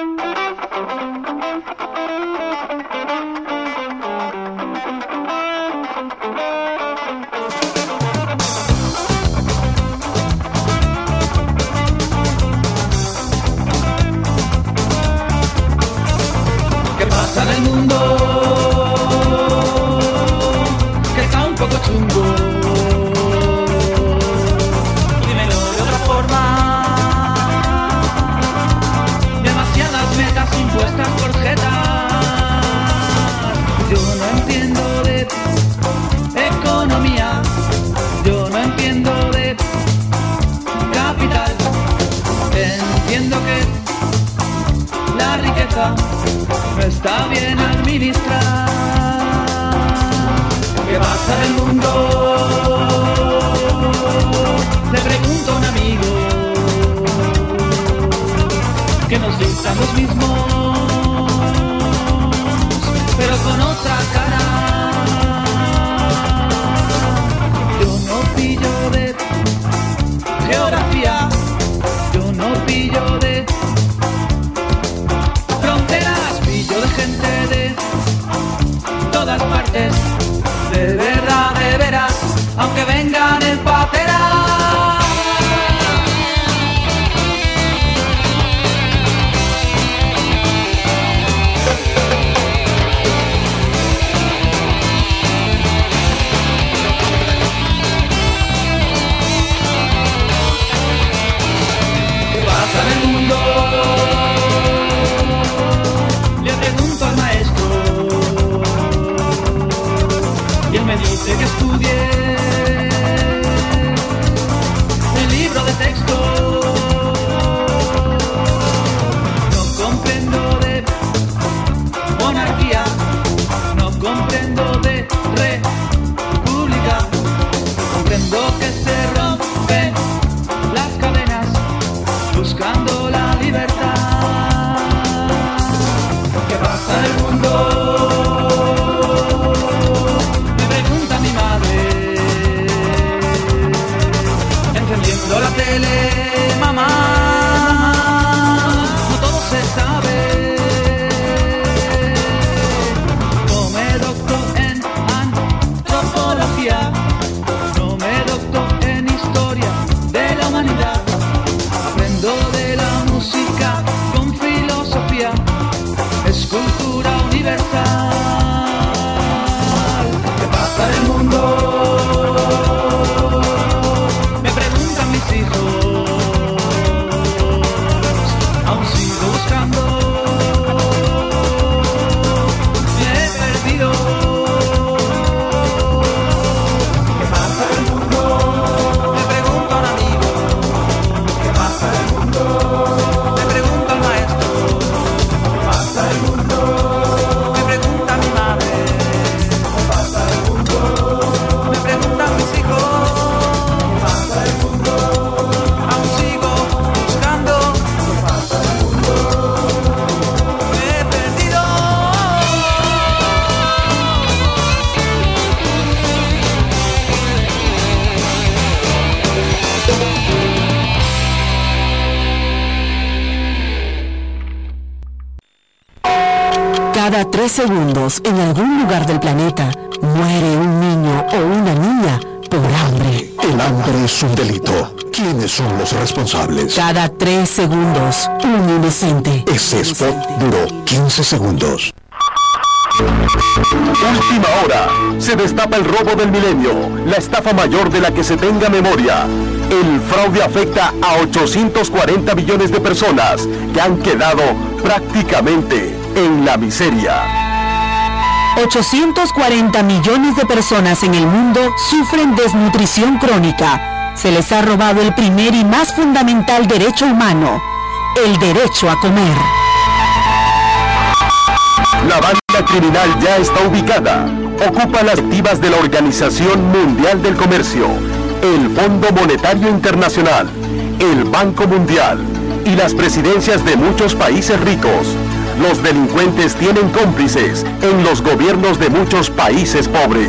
¿Qué pasa en el mundo? Que está un poco chungo. Dímelo de otra forma. Demasiadas metas impuestas por jetas. Yo no entiendo de economía. Yo no entiendo de capital. Entiendo que la riqueza no está bien administrada. ¿Qué pasa en el mundo? Le pregunto a un amigo que nos dictan los mismos, pero con otra cara. Yo no pillo de geografía, yo no pillo de fronteras, pillo de gente de todas partes, de verdad, de veras, aunque vengan en patera. ¿Qué pasa en el mundo? Le pregunto al maestro y él me dice que estudie el libro de texto. No comprendo de monarquía, no comprendo de república, comprendo que se rompen las cadenas buscando la libertad. ¿Qué pasa en el mundo? Me pregunta mi madre, encendiendo la tele. Mamá, no todo se sabe. No me docto en antropología, no me docto en historia de la humanidad. Aprendo de la música con filosofía, es cultura universal. ¿Qué pasa en el mundo? Me preguntan mis hijos, aún sigo buscando, me he perdido. ¿Qué pasa en el mundo? Me pregunta un amigo. ¿Qué pasa en el mundo? Me pregunta el maestro. ¿Qué pasa en el mundo? Me pregunta mi madre. ¿Qué pasa en el mundo? Me preguntan mis hijos. ¿Qué pasa en el mundo? Aún sigo buscando. ¿Qué pasa en el mundo? Me he perdido. Cada 3 segundos, en algún lugar del planeta, muere un niño o una niña por hambre. El hambre es un delito. ¿Quiénes son los responsables? Cada 3 segundos, un inocente. Ese spot duró 15 segundos. Última hora. Se destapa el robo del milenio, la estafa mayor de la que se tenga memoria. El fraude afecta a 840 millones de personas que han quedado prácticamente en la miseria. 840 millones de personas en el mundo sufren desnutrición crónica. Se les ha robado el primer y más fundamental derecho humano, el derecho a comer. La banda criminal ya está ubicada. Ocupa las activas de la Organización Mundial del Comercio, el Fondo Monetario Internacional, el Banco Mundial y las presidencias de muchos países ricos. Los delincuentes tienen cómplices en los gobiernos de muchos países pobres.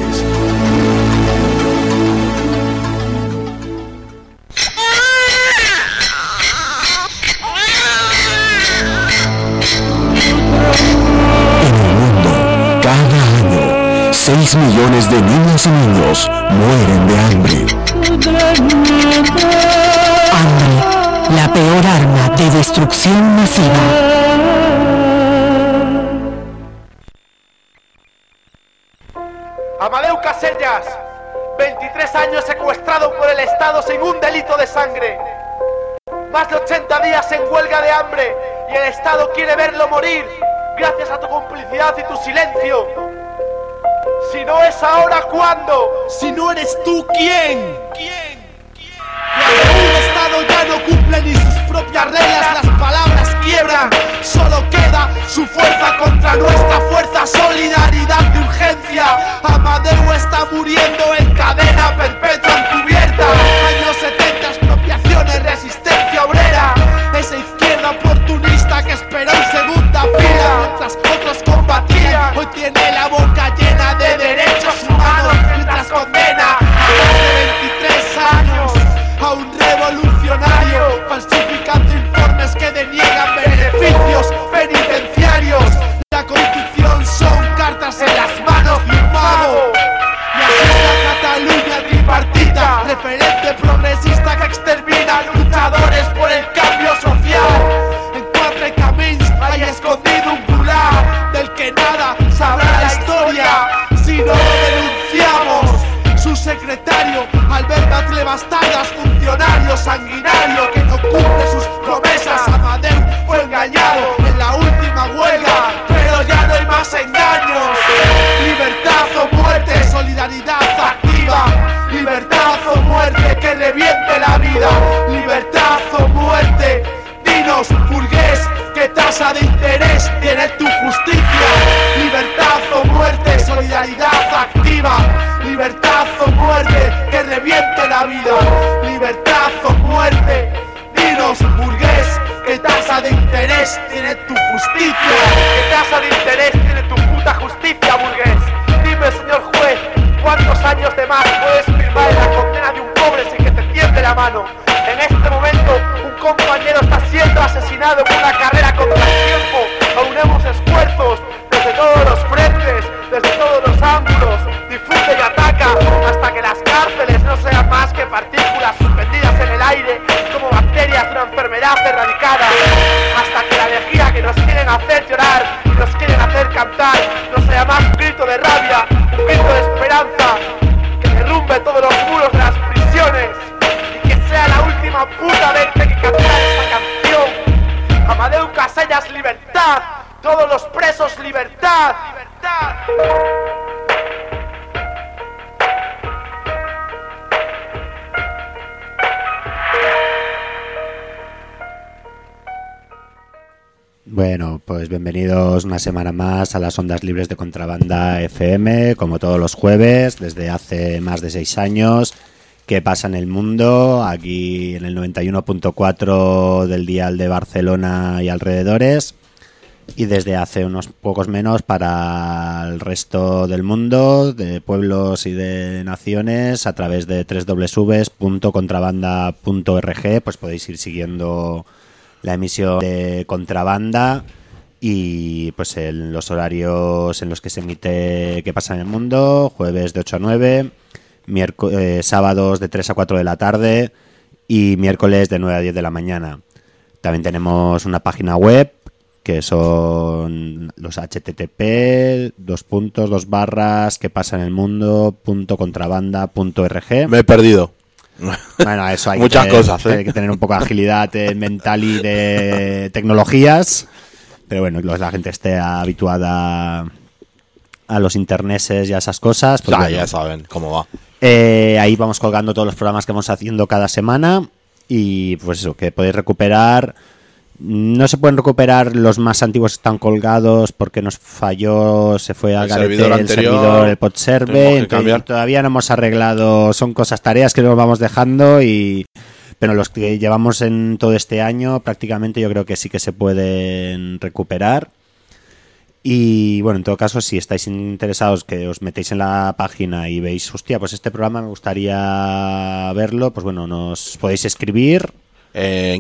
millones de niñas y niños mueren de hambre. Hambre, la peor arma de destrucción masiva. Amadeu Casellas, 23 años secuestrado por el Estado sin un delito de sangre. Más de 80 días en huelga de hambre y el Estado quiere verlo morir gracias a tu complicidad y tu silencio. Si no es ahora, ¿cuándo? Si no eres tú, ¿quién? Cuando un Estado ya no cumple ni sus propias reglas, las palabras quiebran. Solo queda su fuerza contra nuestra fuerza, solidaridad de urgencia. Amadeu está muriendo en cadena perpetua encubierta. Años 70, expropiaciones, resistencia obrera. Esa izquierda oportunista que esperó en segunda fila mientras otros combatían. Hoy tiene la boca llena de derechos humanos mientras condena a más de 23 años a un revolucionario falsificando informes que deniegan beneficios penitenciarios. La Constitución son cartas en las manos de un mago. Y así es la Cataluña tripartita, referente progresista que extermina luchadores por el cambio social. En Quatre Camins hay escondido un gulag del que nada sabrá la historia si no lo denunciamos. Su secretario, Albert Batle Bastardas, funcionario sanguinario que no cumple sus promesas. Amadeu fue engañado en la última huelga, pero ya no hay más engaños. Libertad o muerte, solidaridad activa. Libertad o muerte, que reviente la vida. Libertad o muerte, dinos, burgués, ¿qué tasa de interés tiene tu justicia? Libertad o muerte, solidaridad activa. Libertad o muerte, que reviente la vida. Libertad o muerte, dinos, burgués, ¿qué tasa de interés tiene tu justicia? ¿Qué tasa de interés tiene tu puta justicia, burgués? Dime, señor juez, ¿cuántos años de más puedes firmar en la condena de un pobre sin que te tiemble la mano? En este momento, un compañero está siendo asesinado en una carrera contra el tiempo. Aunemos esfuerzos desde todos los frentes, desde todos los ángulos. Difunde y ataca hasta que las cárceles no sean más que partículas suspendidas en el aire como bacterias de una enfermedad erradicada. Hasta que la lejía que nos quieren hacer llorar y nos quieren hacer cantar no sea más un grito de rabia, un grito de esperanza que derrumbe todos los muros de las prisiones y que sea la última puta vez que cantar esta canción. Amadeu Casellas, libertad. Todos los presos, libertad. Libertad. Bueno, pues bienvenidos una semana más a las ondas libres de Contrabanda FM, como todos los jueves, desde hace más de 6 años. ¿Qué pasa en el mundo? Aquí en el 91.4 del dial de Barcelona y alrededores, y desde hace unos pocos menos para el resto del mundo, de pueblos y de naciones, a través de www.contrabanda.org. Pues podéis ir siguiendo la emisión de Contrabanda y pues en los horarios en los que se emite ¿Qué pasa en el mundo? Jueves de 8 a 9, sábados de 3 a 4 de la tarde y miércoles de 9 a 10 de la mañana. También tenemos una página web que son los http:// que pasa en el mundo.contrabanda.org. Me he perdido. Bueno, eso hay muchas cosas, hay que tener un poco de agilidad mental y de tecnologías, pero bueno, la gente esté habituada a los interneses y a esas cosas, pues bueno, ya saben cómo va. Ahí vamos colgando todos los programas que vamos haciendo cada semana y pues eso, que podéis recuperar. No se pueden recuperar los más antiguos, están colgados porque nos falló, se fue al garete el servidor, el podserve, entonces todavía no hemos arreglado, son tareas que nos vamos dejando, pero los que llevamos en todo este año prácticamente yo creo que sí que se pueden recuperar. Y bueno, en todo caso, si estáis interesados, que os metéis en la página y veis, hostia, pues este programa me gustaría verlo, pues bueno, nos podéis escribir en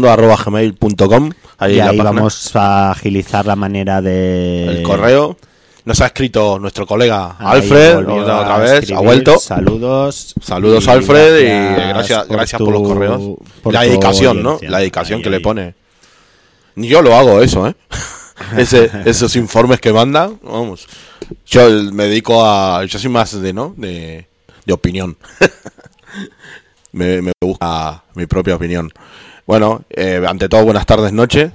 quepasamundo@gmail.com. Ahí vamos a agilizar la manera de... el correo. Nos ha escrito nuestro colega Ahí Alfred volvió otra a vez, escribir. ha vuelto. Saludos. Saludos, Y Alfred, y gracias por los tu- correos. por La tu dedicación, ¿no? audiencia. La dedicación Ahí, que le ahí. pone. Ni yo lo hago eso, ¿eh? Esos informes que manda, vamos. Yo me dedico a... Yo soy más de opinión. me busca mi propia opinión. Bueno, ante todo, buenas tardes, noches.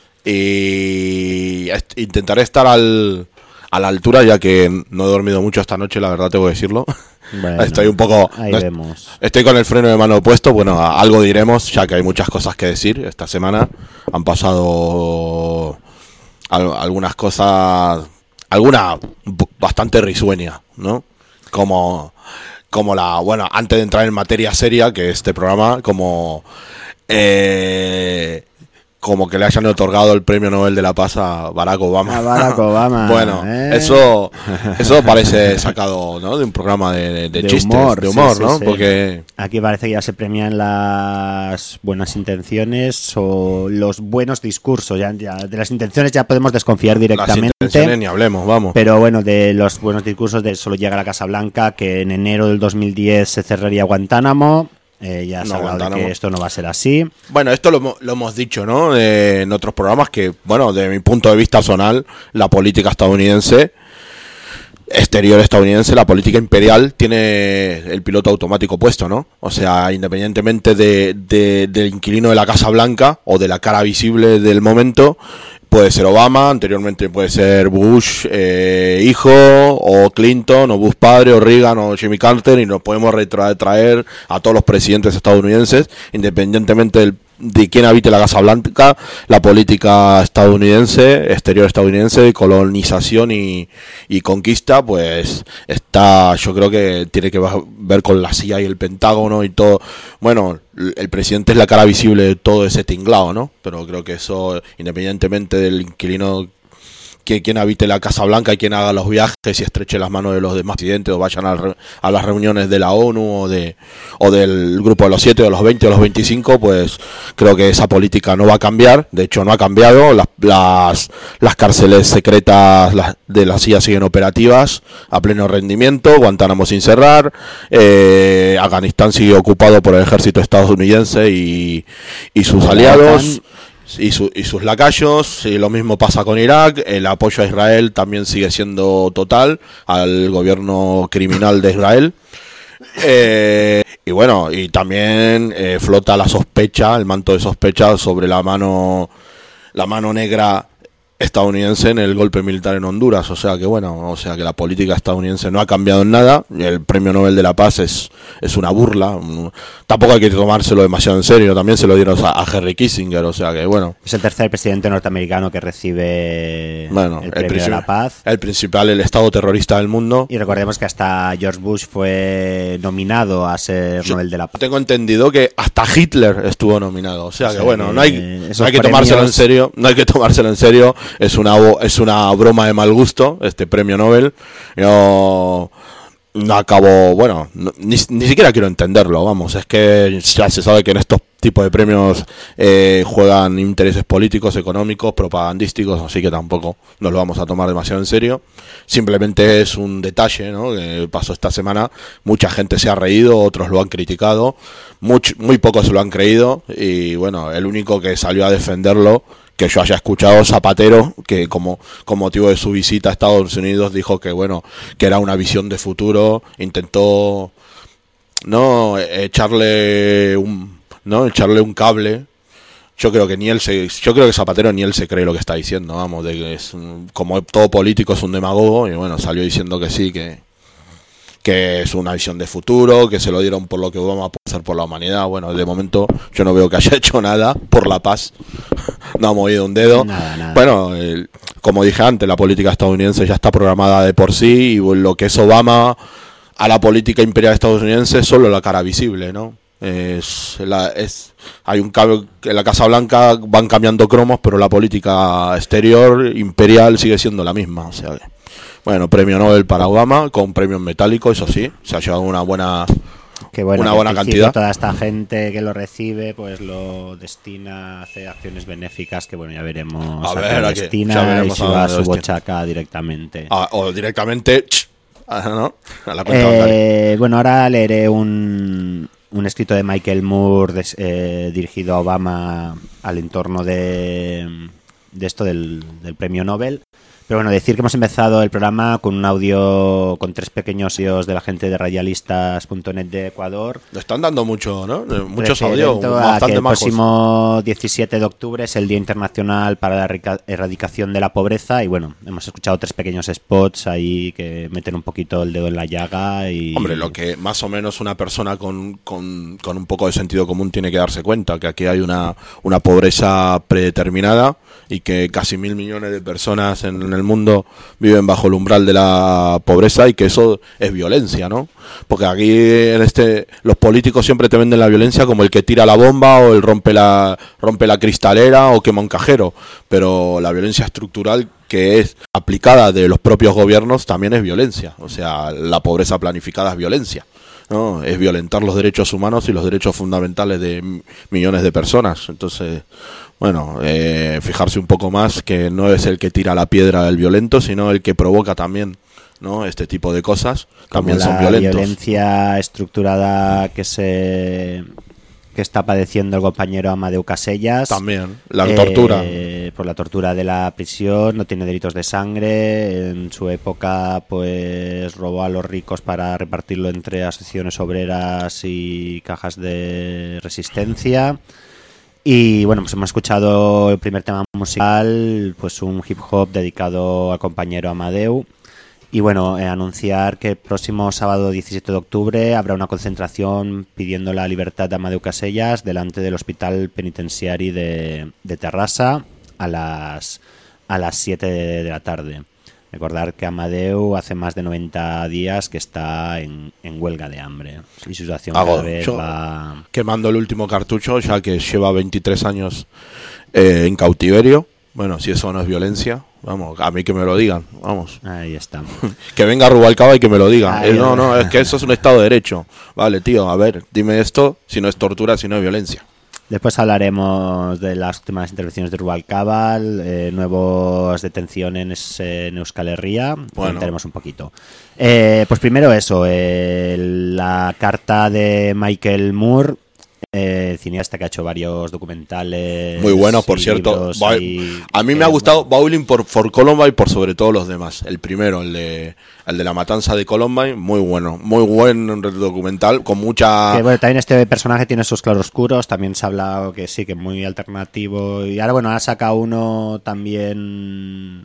Y intentaré estar a la altura, ya que no he dormido mucho esta noche, la verdad tengo que decirlo. Bueno, Estoy un poco... ahí no, vemos. estoy con el freno de mano puesto. Bueno, algo diremos, ya que hay muchas cosas que decir. Esta semana han pasado algunas cosas, bastante risueña, ¿no? Como la... Bueno, antes de entrar en materia seria, que este programa, como que le hayan otorgado el premio Nobel de la Paz a Barack Obama. A Barack Obama. Bueno, eso parece sacado, ¿no? De un programa de chistes, humor, de humor, sí, ¿no? sí. Porque Aquí parece que ya se premian las buenas intenciones o los buenos discursos. Ya de las intenciones ya podemos desconfiar las directamente. intenciones ni hablemos, vamos. Pero bueno, de los buenos discursos de solo llega a la Casa Blanca, que en enero del 2010 se cerraría Guantánamo. Ya se ha hablado de Guantánamo. que esto no va a ser así. Bueno, esto lo hemos dicho, ¿no? En otros programas que, bueno, de mi punto de vista personal, la política estadounidense, exterior estadounidense, la política imperial tiene el piloto automático puesto, ¿no? O sea, independientemente del inquilino de la Casa Blanca o de la cara visible del momento, puede ser Obama, anteriormente puede ser Bush hijo, o Clinton, o Bush padre, o Reagan, o Jimmy Carter, y nos podemos retraer a todos los presidentes estadounidenses, independientemente de quién habite la Casa Blanca. La política estadounidense, exterior estadounidense, de colonización y conquista, pues está, yo creo que tiene que ver con la CIA y el Pentágono y todo. Bueno, el presidente es la cara visible de todo ese tinglado, ¿no? Pero creo que eso, independientemente del inquilino, quien habite la Casa Blanca y quien haga los viajes y estreche las manos de los demás presidentes o vayan a las reuniones de la ONU o del grupo de los 7 o los 20 o los 25, pues creo que esa política no va a cambiar. De hecho, no ha cambiado. Las cárceles secretas de la CIA siguen operativas a pleno rendimiento. Guantánamo sin cerrar. Afganistán sigue ocupado por el ejército estadounidense y sus aliados. Y sus lacayos, y lo mismo pasa con Irak. El apoyo a Israel también sigue siendo total, al gobierno criminal de Israel. Y bueno, y también flota la sospecha, el manto de sospecha sobre la mano negra estadounidense en el golpe militar en Honduras. O sea que la política estadounidense no ha cambiado en nada. El premio Nobel de la Paz es una burla. Tampoco hay que tomárselo demasiado en serio. También se lo dieron a Henry Kissinger. O sea que bueno. Es el tercer presidente norteamericano que recibe el premio de la Paz. El principal, el estado terrorista del mundo. Y recordemos que hasta George Bush fue nominado a ser Nobel de la Paz. Tengo entendido que hasta Hitler estuvo nominado. O sea que bueno, no hay que premios... tomárselo en serio. No hay que tomárselo en serio. Es una broma de mal gusto este premio Nobel. Yo no acabo, ni siquiera quiero entenderlo, vamos. Es que ya se sabe que en estos tipos de premios juegan intereses políticos, económicos, propagandísticos, así que tampoco nos lo vamos a tomar demasiado en serio. Simplemente es un detalle, ¿no?, que pasó esta semana. Mucha gente se ha reído, otros lo han criticado, muy pocos lo han creído, y bueno, el único que salió a defenderlo, que yo haya escuchado, Zapatero, que como motivo de su visita a Estados Unidos dijo que que era una visión de futuro, intentó echarle un cable. Yo creo que Zapatero ni él se cree lo que está diciendo, vamos, de que como todo político es un demagogo, y bueno, salió diciendo que sí, que es una visión de futuro, que se lo dieron por lo que Obama puede hacer por la humanidad. Bueno, de momento yo no veo que haya hecho nada por la paz. No ha movido un dedo. Nada. Bueno, como dije antes, la política estadounidense ya está programada de por sí, y lo que es Obama a la política imperial estadounidense es solo la cara visible, ¿no? Hay un cambio en la Casa Blanca, van cambiando cromos, pero la política exterior imperial sigue siendo la misma. O sea, bueno, premio Nobel para Obama, con premio en metálico, eso sí, se ha llevado una buena Que bueno, una que buena en principio cantidad. toda esta gente que lo recibe, pues lo destina a hacer acciones benéficas que bueno, ya veremos A a ver, qué a qué- destina ya y veremos si a va a dónde su destina. bochaca directamente. O directamente, ¿no? A la cuenta bancaria. Bueno, ahora leeré un escrito de Michael Moore dirigido a Obama al entorno de esto del premio Nobel. Pero bueno, decir que hemos empezado el programa con un audio, con 3 pequeños audios de la gente de radialistas.net de Ecuador. Le están dando mucho, ¿no? Muchos Referente audios, a que bastante el majos. próximo 17 de octubre es el Día Internacional para la Erradicación de la Pobreza y bueno, hemos escuchado 3 pequeños spots ahí que meten un poquito el dedo en la llaga y... Hombre, lo que más o menos una persona con un poco de sentido común tiene que darse cuenta, que aquí hay una pobreza predeterminada y que casi 1.000 millones de personas en el mundo viven bajo el umbral de la pobreza y que eso es violencia, ¿no? Porque aquí los políticos siempre te venden la violencia como el que tira la bomba o el rompe la cristalera o quema un cajero, pero la violencia estructural que es aplicada de los propios gobiernos también es violencia, o sea, la pobreza planificada es violencia, ¿no? Es violentar los derechos humanos y los derechos fundamentales de millones de personas. Entonces, bueno, fijarse un poco más que no es el que tira la piedra el violento, sino el que provoca también, ¿no? Este tipo de cosas también son violentos. La violencia estructurada que está padeciendo el compañero Amadeu Casellas. También, la tortura. Por la tortura de la prisión, no tiene delitos de sangre. En su época, pues robó a los ricos para repartirlo entre asociaciones obreras y cajas de resistencia. Y bueno, pues hemos escuchado el primer tema musical, pues un hip hop dedicado al compañero Amadeu. Y bueno, anunciar que el próximo sábado 17 de octubre habrá una concentración pidiendo la libertad de Amadeu Casellas delante del Hospital Penitenciari de Terrassa a las 7 de la tarde. Recordar que Amadeu hace más de 90 días que está en huelga de hambre y su situación cada vez va... Quemando el último cartucho, ya que lleva 23 años en cautiverio. Bueno, si eso no es violencia, vamos, a mí que me lo digan, vamos. Ahí está. Que venga Rubalcaba y que me lo diga. Ahí No, es que eso es un Estado de Derecho. Vale, tío, a ver, dime esto, si no es tortura, si no es violencia. Después hablaremos de las últimas intervenciones de Rubalcaba, nuevas detenciones en Euskal Herria. Comentaremos un poquito. Pues primero eso, la carta de Michael Moore, cineasta que ha hecho varios documentales. Muy bueno, por cierto. A mí me ha gustado Bowling for Columbine por sobre todo los demás. El primero, el de la matanza de Columbine, muy bueno, muy buen documental con mucha... Que, bueno, también este personaje tiene sus claroscuros, también se ha hablado que sí, que muy alternativo. Y ahora, bueno, ha sacado uno también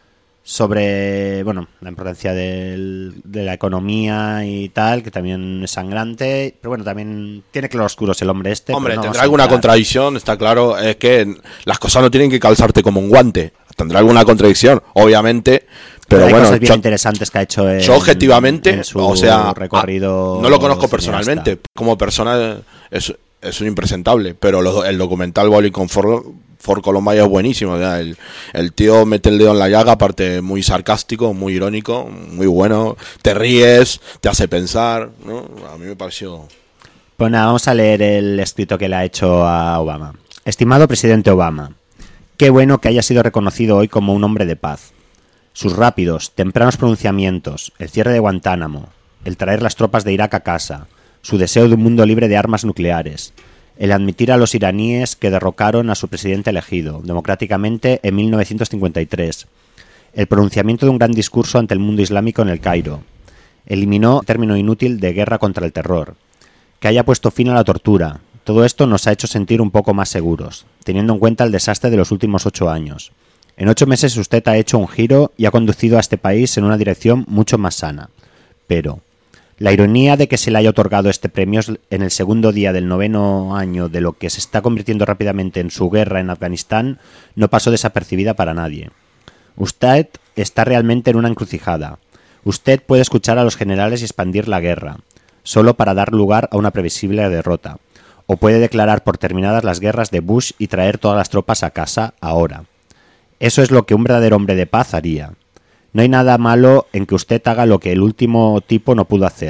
sobre, bueno, la importancia de la economía y tal, que también es sangrante, pero bueno, también tiene claroscuros el hombre este. Hombre, no tendrá alguna contradicción, está claro, es que las cosas no tienen que calzarte como un guante, tendrá alguna contradicción, obviamente, pero hay bueno, cosas bien interesantes que ha hecho yo objetivamente, en su o sea, recorrido no lo conozco cineasta. personalmente, como persona es un impresentable, pero el documental Bowling for Columbine es buenísimo, ¿verdad? El tío mete el dedo en la llaga, aparte muy sarcástico, muy irónico, muy bueno, te ríes, te hace pensar, ¿no? A mí me pareció... Pues nada, vamos a leer el escrito que le ha hecho a Obama. Estimado presidente Obama, qué bueno que haya sido reconocido hoy como un hombre de paz. Sus rápidos, tempranos pronunciamientos, el cierre de Guantánamo, el traer las tropas de Irak a casa, su deseo de un mundo libre de armas nucleares, el admitir a los iraníes que derrocaron a su presidente elegido democráticamente en 1953, el pronunciamiento de un gran discurso ante el mundo islámico en el Cairo, eliminó el término inútil de guerra contra el terror, que haya puesto fin a la tortura. Todo esto nos ha hecho sentir un poco más seguros, teniendo en cuenta el desastre de los últimos 8 años. En 8 meses usted ha hecho un giro y ha conducido a este país en una dirección mucho más sana. Pero la ironía de que se le haya otorgado este premio en el segundo día del 9º año de lo que se está convirtiendo rápidamente en su guerra en Afganistán no pasó desapercibida para nadie. Usted está realmente en una encrucijada. Usted puede escuchar a los generales y expandir la guerra, solo para dar lugar a una previsible derrota. O puede declarar por terminadas las guerras de Bush y traer todas las tropas a casa ahora. Eso es lo que un verdadero hombre de paz haría. No hay nada malo en que usted haga lo que el último tipo no pudo hacer,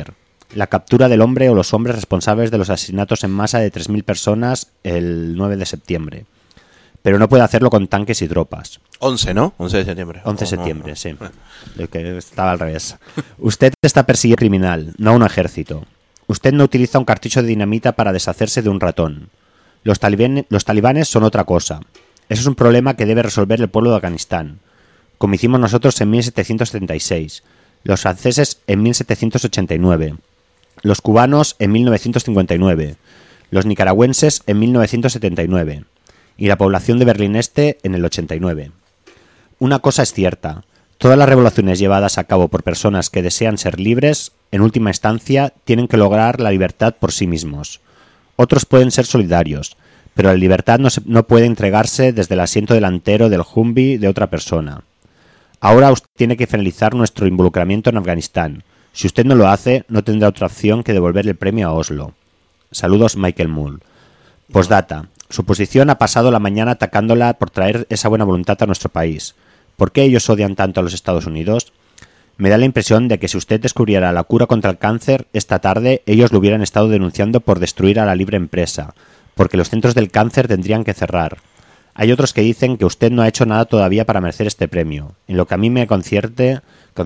la captura del hombre o los hombres responsables de los asesinatos en masa de 3.000 personas el 9 de septiembre. Pero no puede hacerlo con tanques y tropas. 11, ¿no? 11 de septiembre. 11 de septiembre, sí. El que estaba al revés. Usted está persiguiendo a un criminal, no a un ejército. Usted no utiliza un cartucho de dinamita para deshacerse de un ratón. Los talibanes son otra cosa. Eso es un problema que debe resolver el pueblo de Afganistán, como hicimos nosotros en 1776, los franceses en 1789, los cubanos en 1959, los nicaragüenses en 1979 y la población de Berlín Este en el 89. Una cosa es cierta, todas las revoluciones llevadas a cabo por personas que desean ser libres, en última instancia, tienen que lograr la libertad por sí mismos. Otros pueden ser solidarios, pero la libertad no puede entregarse desde el asiento delantero del Humvee de otra persona. Ahora usted tiene que finalizar nuestro involucramiento en Afganistán. Si usted no lo hace, no tendrá otra opción que devolver el premio a Oslo. Saludos, Michael Moore. Postdata. Su oposición ha pasado la mañana atacándola por traer esa buena voluntad a nuestro país. ¿Por qué ellos odian tanto a los Estados Unidos? Me da la impresión de que si usted descubriera la cura contra el cáncer esta tarde, ellos lo hubieran estado denunciando por destruir a la libre empresa, porque los centros del cáncer tendrían que cerrar. Hay otros que dicen que usted no ha hecho nada todavía para merecer este premio. En lo que a mí me concierne,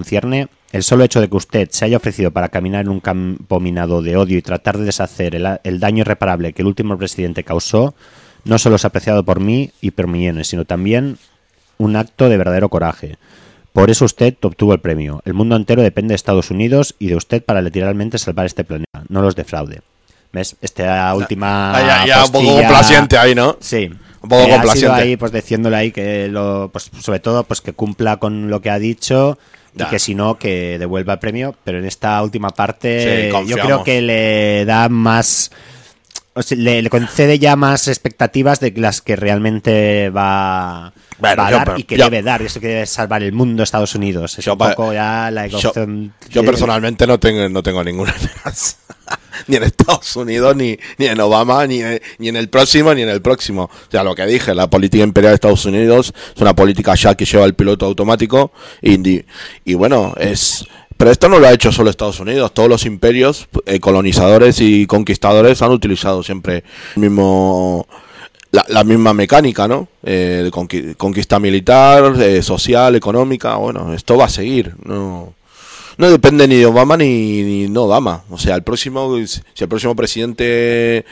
el solo hecho de que usted se haya ofrecido para caminar en un campo minado de odio y tratar de deshacer el daño irreparable que el último presidente causó, no solo es apreciado por mí y por millones, sino también un acto de verdadero coraje. Por eso usted obtuvo el premio. El mundo entero depende de Estados Unidos y de usted para literalmente salvar este planeta. No los defraude. ¿Ves? Esta última ya un poco complaciente ahí, ¿no? Sí. Un poco complaciente. Ha sido ahí, pues diciéndole ahí que pues, sobre todo, pues que cumpla con lo que ha dicho y que si no, que devuelva el premio. Pero en esta última parte, sí, yo creo que le da más, o sea, le concede ya más expectativas de las que realmente va a dar y que debe dar. Y eso que debe salvar el mundo, Estados Unidos. Es un poco ya la ecuación. Yo personalmente no tengo ninguna esperanza. Ni en Estados Unidos, ni en Obama, ni en el próximo, ni en el próximo. O sea, lo que dije, la política imperial de Estados Unidos es una política ya que lleva el piloto automático y bueno, pero esto no lo ha hecho solo Estados Unidos. Todos los imperios colonizadores y conquistadores han utilizado siempre la misma mecánica, ¿no? De conquista militar, social, económica. Bueno, esto va a seguir, no depende ni de Obama ni no Obama. O sea, si el próximo presidente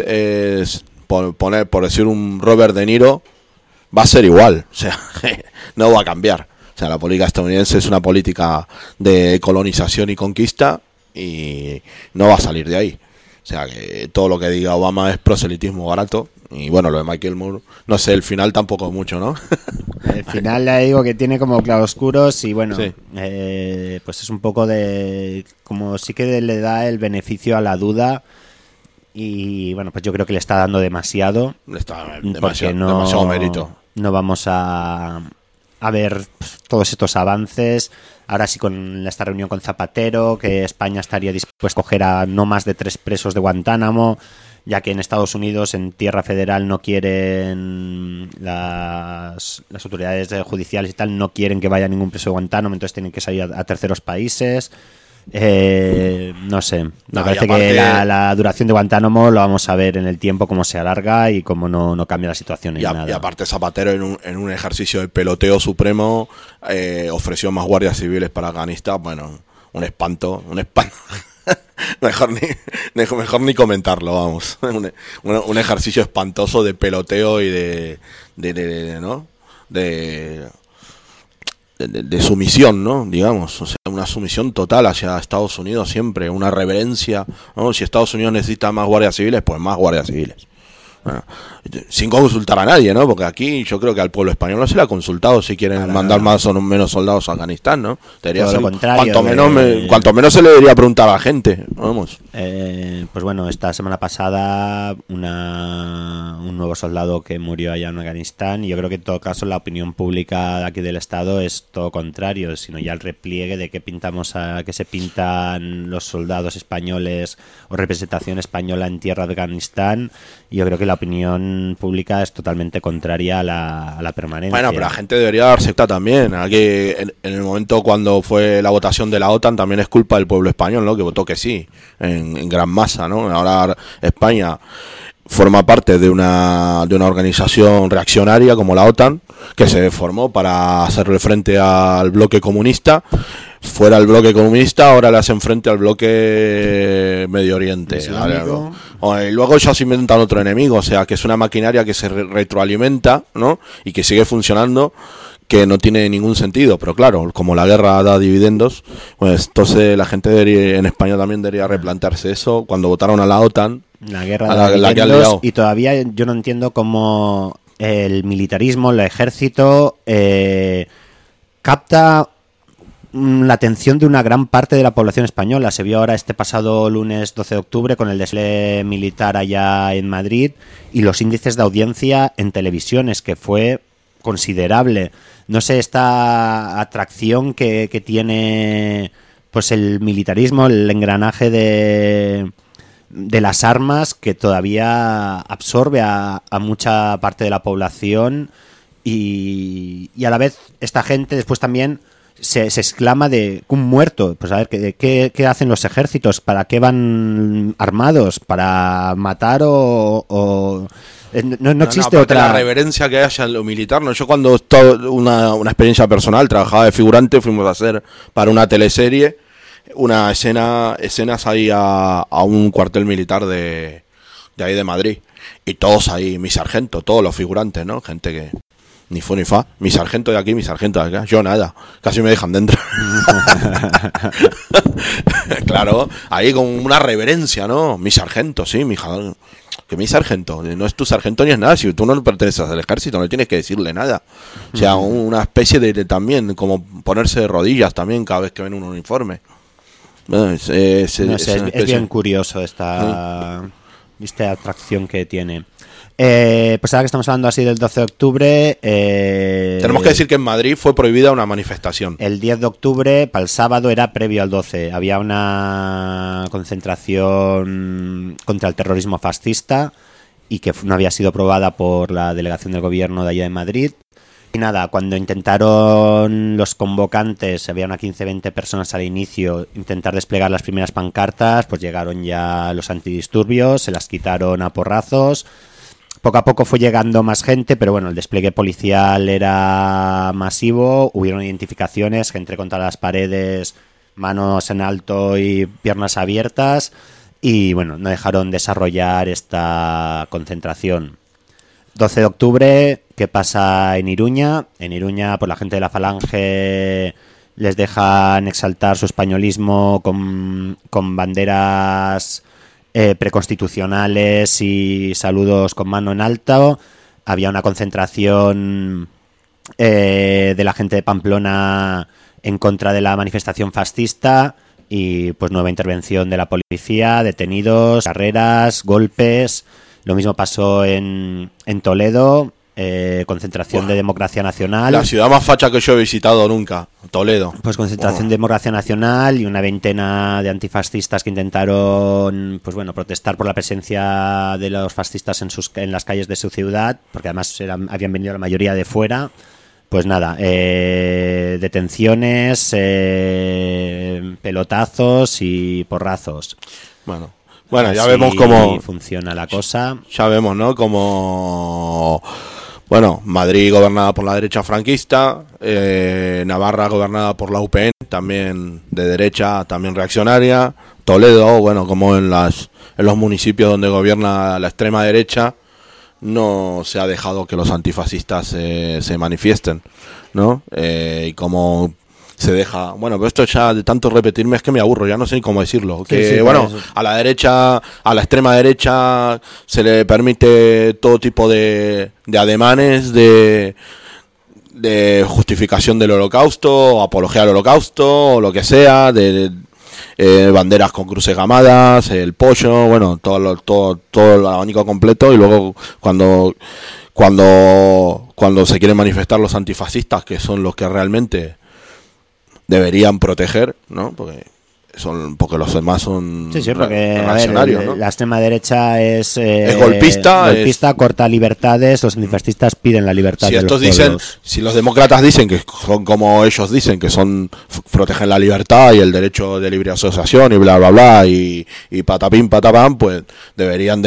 por decir un Robert De Niro, va a ser igual. O sea, no va a cambiar. O sea, la política estadounidense es una política de colonización y conquista y no va a salir de ahí. O sea, que todo lo que diga Obama es proselitismo barato. Y bueno, lo de Michael Moore, no sé, el final tampoco mucho, ¿no? El final le digo que tiene como claroscuros y bueno, sí. Pues es un poco de... como sí que le da el beneficio a la duda y bueno, pues yo creo que le está dando demasiado. Le está demasiado mérito. No vamos a ver todos estos avances. Ahora sí, con esta reunión con Zapatero, que España estaría dispuesta a coger a no más de 3 presos de Guantánamo, ya que en Estados Unidos, en tierra federal, no quieren las autoridades judiciales y tal, no quieren que vaya ningún preso de Guantánamo, entonces tienen que salir a terceros países. No sé, me parece que la duración de Guantánamo lo vamos a ver en el tiempo, cómo se alarga y cómo no cambia la situación en nada. Y aparte Zapatero en un ejercicio de peloteo supremo ofreció más guardias civiles para Afganistán. Bueno, un espanto mejor ni comentarlo, vamos. Un ejercicio espantoso de peloteo y de sumisión, ¿no? Digamos, o sea, una sumisión total hacia Estados Unidos siempre, una reverencia, ¿no? Si Estados Unidos necesita más guardias civiles, pues más guardias civiles. Bueno, sin consultar a nadie, ¿no? Porque aquí yo creo que al pueblo español no se le ha consultado si quieren mandar más o menos soldados a Afganistán, ¿no? Debería ser, cuanto menos se le debería preguntar a la gente, vamos. Pues bueno, esta semana pasada un nuevo soldado que murió allá en Afganistán, y yo creo que en todo caso la opinión pública de aquí del Estado es todo contrario, sino ya el repliegue de que se pintan los soldados españoles o representación española en tierra de Afganistán. Y yo creo que la opinión opinión pública es totalmente contraria a la permanencia. Bueno, pero la gente debería darse cuenta también. Aquí, en el momento cuando fue la votación de la OTAN, también es culpa del pueblo español, ¿no? Que votó que sí, en gran masa, ¿no? Ahora España forma parte de una organización reaccionaria como la OTAN, que se formó para hacerle frente al bloque comunista. Fuera el bloque comunista, ahora le hacen frente al bloque Medio Oriente. Y luego ya se inventan otro enemigo, o sea, que es una maquinaria que se retroalimenta, ¿no? Y que sigue funcionando, que no tiene ningún sentido. Pero claro, como la guerra da dividendos, pues entonces la gente en España también debería replantearse eso cuando votaron a la OTAN. La guerra da dividendos, y todavía yo no entiendo cómo el militarismo, el ejército, capta la atención de una gran parte de la población española. Se vio ahora este pasado lunes 12 de octubre con el desfile militar allá en Madrid y los índices de audiencia en televisiones, que fue considerable. No sé, esta atracción que tiene pues el militarismo, el engranaje de las armas, que todavía absorbe a mucha parte de la población y a la vez esta gente después también se exclama de un muerto. Pues a ver, ¿qué hacen los ejércitos? ¿Para qué van armados? ¿Para matar o...? No existe otra... La reverencia que haya en lo militar, ¿no? Yo cuando una experiencia personal, trabajaba de figurante, fuimos a hacer para una teleserie escenas ahí a un cuartel militar de ahí de Madrid. Y todos ahí, mi sargento, todos los figurantes, ¿no? Gente que... Ni fu ni fa. Mi sargento de aquí, mi sargento de acá. Yo nada. Casi me dejan dentro. Claro, ahí con una reverencia, ¿no? Mi sargento, sí, mi hija. Que mi sargento, no es tu sargento ni es nada. Si tú no perteneces al ejército, no tienes que decirle nada. O sea, una especie de también, como ponerse de rodillas también cada vez que ven un uniforme. Es bien curioso esta atracción que tiene. Pues ahora que estamos hablando así del 12 de octubre... tenemos que decir que en Madrid fue prohibida una manifestación. El 10 de octubre, para el sábado, era previo al 12. Había una concentración contra el terrorismo fascista y que no había sido aprobada por la delegación del gobierno de allá de Madrid. Y nada, cuando intentaron los convocantes, había unas 15-20 personas al inicio, intentar desplegar las primeras pancartas, pues llegaron ya los antidisturbios, se las quitaron a porrazos. Poco a poco fue llegando más gente, pero bueno, el despliegue policial era masivo, hubieron identificaciones, gente contra las paredes, manos en alto y piernas abiertas, y bueno, no dejaron desarrollar esta concentración. 12 de octubre, ¿qué pasa en Iruña? En Iruña, pues la gente de la Falange les dejan exaltar su españolismo con banderas preconstitucionales y saludos con mano en alto. Había una concentración de la gente de Pamplona en contra de la manifestación fascista y pues nueva intervención de la policía, detenidos, carreras, golpes. Lo mismo pasó en Toledo, concentración de Democracia Nacional. La ciudad más facha que yo he visitado nunca, Toledo. Pues concentración de Democracia Nacional y una veintena de antifascistas que intentaron, pues bueno, protestar por la presencia de los fascistas en las calles de su ciudad, porque además habían venido la mayoría de fuera. Pues nada, detenciones, pelotazos y porrazos. Bueno, ya vemos cómo funciona la cosa. Ya vemos, ¿no? Como, bueno, Madrid gobernada por la derecha franquista, Navarra gobernada por la UPN, también de derecha, también reaccionaria, Toledo, bueno, como en los municipios donde gobierna la extrema derecha, no se ha dejado que los antifascistas se manifiesten, ¿no? Y como se deja, bueno, pero esto ya de tanto repetirme es que me aburro, ya no sé ni cómo decirlo, que sí, bueno, a la derecha, a la extrema derecha se le permite todo tipo de ademanes de justificación del holocausto, o apología al holocausto, o lo que sea, de banderas con cruces gamadas, el pollo, bueno, todo el abanico completo. Y luego cuando se quieren manifestar los antifascistas, que son los que realmente deberían proteger, ¿no? Porque porque los demás son Sí, porque a ver, reaccionarios, ¿no? la extrema derecha es golpista, corta libertades, los antifascistas piden la libertad Si de estos los pueblos. si los demócratas dicen que son como ellos dicen, que son protegen la libertad y el derecho de libre asociación y bla bla bla y patapín patapam, pues deberían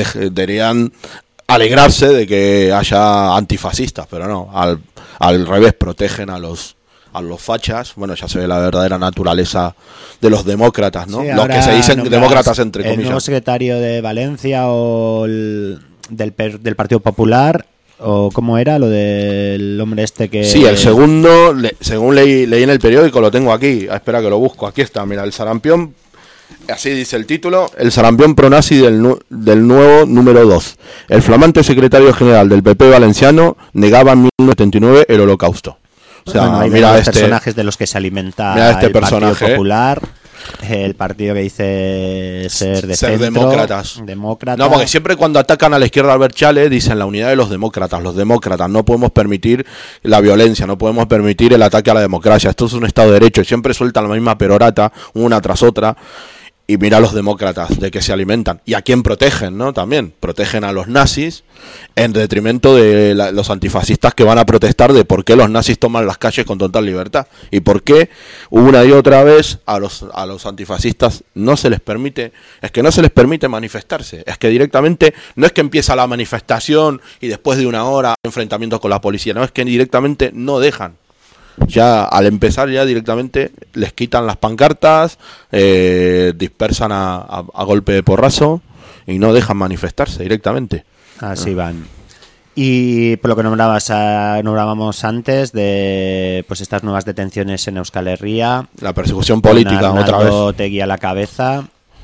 alegrarse de que haya antifascistas, pero no, al revés, protegen a los fachas. Bueno, ya se ve la verdadera naturaleza de los demócratas, ¿no? Sí, los que se dicen demócratas entre el nuevo comillas. secretario de Valencia o del Partido Popular, o cómo era lo del hombre este que... Sí, el segundo, según leí en el periódico, lo tengo aquí, espera que lo busco, aquí está, mira, el sarampión, así dice el título, el sarampión pronazi del nuevo número 2. El flamante secretario general del PP valenciano negaba en 1979 el holocausto. O sea, bueno, hay mira los personajes de los que se alimenta el Partido Popular, el partido que dice ser de centro, demócratas. Demócrata. No, porque siempre cuando atacan a la izquierda Alberchale dicen la unidad de los demócratas, no podemos permitir la violencia, no podemos permitir el ataque a la democracia, esto es un Estado de Derecho, y siempre sueltan la misma perorata una tras otra. Y mira a los demócratas de que se alimentan. ¿Y a quién protegen, no? También protegen a los nazis en detrimento de los antifascistas que van a protestar de por qué los nazis toman las calles con total libertad. Y por qué una y otra vez a los antifascistas no se les permite manifestarse. Es que directamente, no es que empieza la manifestación y después de una hora enfrentamientos con la policía. No, es que directamente no dejan. Ya al empezar ya directamente les quitan las pancartas, dispersan a golpe de porrazo y no dejan manifestarse directamente. Así van. Y por lo que nombrábamos antes de pues estas nuevas detenciones en Euskal Herria, la persecución política otra vez. Otegi a la cabeza.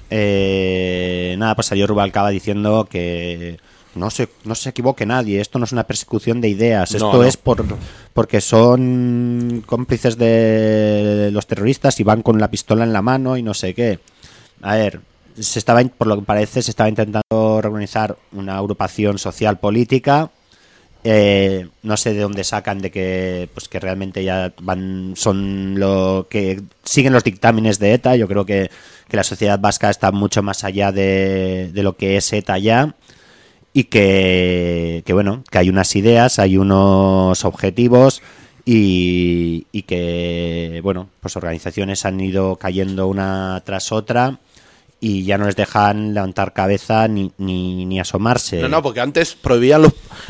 Pues salió Rubalcaba diciendo que no se equivoque nadie, esto no es una persecución de ideas, esto es porque son cómplices de los terroristas y van con la pistola en la mano y no sé qué. A ver, por lo que parece se estaba intentando reorganizar una agrupación social política. No sé de dónde sacan de que realmente ya son lo que siguen los dictámenes de ETA. Yo creo que la sociedad vasca está mucho más allá de lo que es ETA ya. Y que hay unas ideas, hay unos objetivos y que, pues organizaciones han ido cayendo una tras otra y ya no les dejan levantar cabeza ni asomarse. No, porque antes prohibían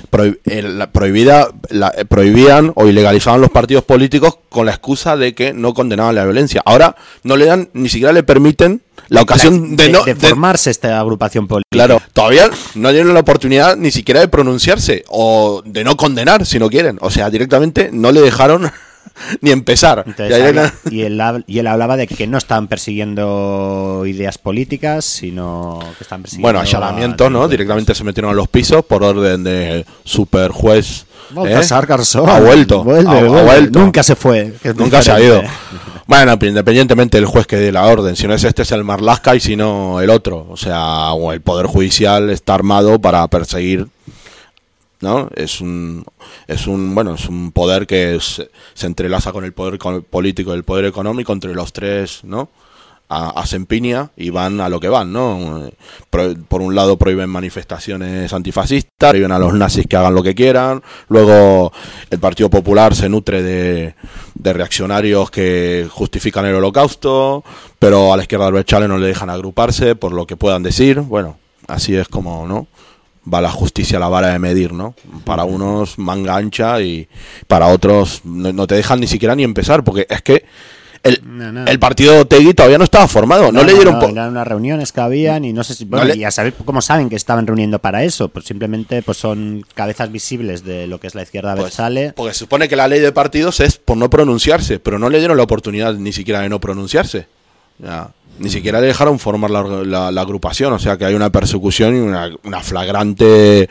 o ilegalizaban los partidos políticos con la excusa de que no condenaban la violencia. Ahora no le dan, ni siquiera le permiten la ocasión de formarse esta agrupación política. Claro, todavía no tienen la oportunidad ni siquiera de pronunciarse o de no condenar si no quieren. O sea, directamente no le dejaron ni empezar. Entonces, y él hablaba de que no estaban persiguiendo ideas políticas, sino que están persiguiendo... Bueno, allanamientos, ¿no? Directamente se metieron a los pisos por orden de superjuez. Ha vuelto. Nunca se fue. Nunca se ha ido. Bueno, independientemente del juez que dé la orden, si no es este es el Marlaska y si no el otro. O sea, el Poder Judicial está armado para perseguir, ¿no? Es un poder que se entrelaza con el poder político y el poder económico, entre los tres, ¿no? Hacen piña y van a lo que van, ¿no? Por un lado prohíben manifestaciones antifascistas, prohíben a los nazis que hagan lo que quieran, luego el Partido Popular se nutre de reaccionarios que justifican el holocausto, pero a la izquierda del Berchale no le dejan agruparse por lo que puedan decir. Bueno, así es como, ¿no? Va la justicia a la vara de medir, ¿no? Para unos manga ancha y para otros no te dejan ni siquiera ni empezar, porque es que el partido Otegi todavía no estaba formado. No le dieron eran unas reuniones que habían y no sé si... y a saber cómo saben que estaban reuniendo para eso. Pues simplemente son cabezas visibles de lo que es la izquierda Abertzale. Porque se supone que la ley de partidos es por no pronunciarse, pero no le dieron la oportunidad ni siquiera de no pronunciarse. Ya. Ni siquiera le dejaron formar la agrupación, o sea que hay una persecución y una flagrante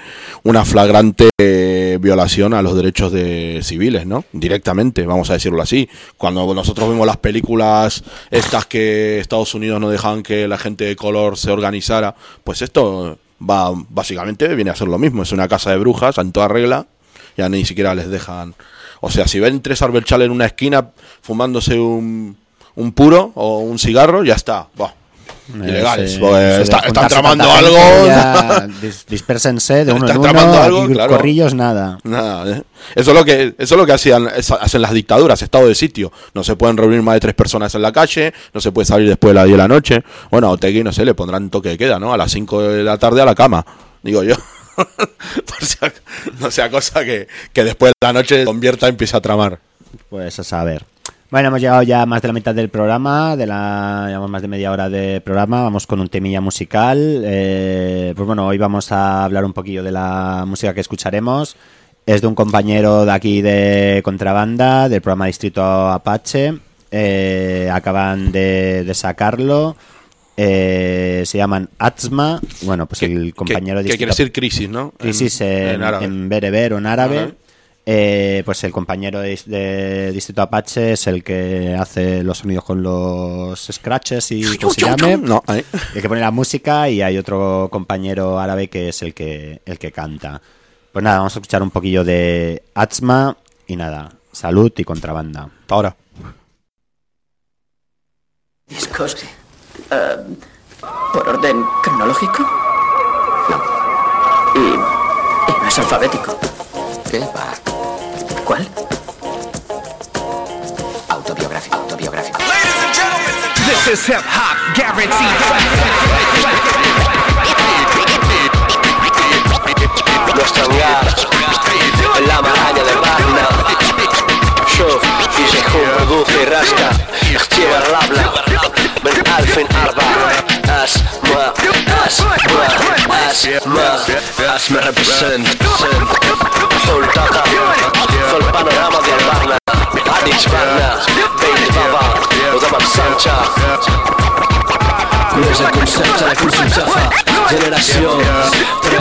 violación a los derechos civiles, ¿no? Directamente, vamos a decirlo así. Cuando nosotros vemos las películas estas que Estados Unidos no dejaban que la gente de color se organizara, pues esto básicamente viene a ser lo mismo, es una casa de brujas en toda regla, ya ni siquiera les dejan. O sea, si ven tres Abertzale en una esquina fumándose un un puro o un cigarro, ya está. Buah. Ilegales, porque están tramando tanta algo. gente, dispérsense de uno en Están uno tramando algo, y claro. corrillos nada. Nada, Eso es lo que hacen las dictaduras, estado de sitio. No se pueden reunir más de 3 personas en la calle, no se puede salir después de las 10 de la noche. Bueno, a Otegi, no sé, le pondrán toque de queda, ¿no? A las 5 de la tarde a la cama, digo yo. No sea cosa que después de la noche convierta y empiece a tramar. Pues a saber. Bueno, hemos llegado ya a más de la mitad del programa, llevamos más de media hora de programa, vamos con un temilla musical. Pues bueno, hoy vamos a hablar un poquillo de la música que escucharemos. Es de un compañero de aquí de Contrabanda, del programa Distrito Apache. Acaban de sacarlo. Se llaman Atzma. Bueno, pues el compañero de ¿Qué quiere decir crisis, no? Crisis en bereber o en árabe. Ajá. Pues el compañero de Distrito Apache es el que hace los sonidos con los scratches y como se llame, No, el que pone la música, y hay otro compañero árabe que es el que canta. Pues nada, vamos a escuchar un poquillo de Atzma y nada, salud y Contrabanda. Hasta ahora. Discos. ¿Por orden cronológico? No. Y no es alfabético. ¿Qué va? ¿Cuál? Autobiográfico. This is hip hop, guaranteed. Nuestro hangar en la maraña de Magna. شوف DJ Hum produce y rasca اختيار الابلة من 2004 اسمع represent حول طاقة في البانوراما ديال Magna غادي تبعنا بيت بابا ودمر سانتا No es el concepto, la consultafa Generación 3,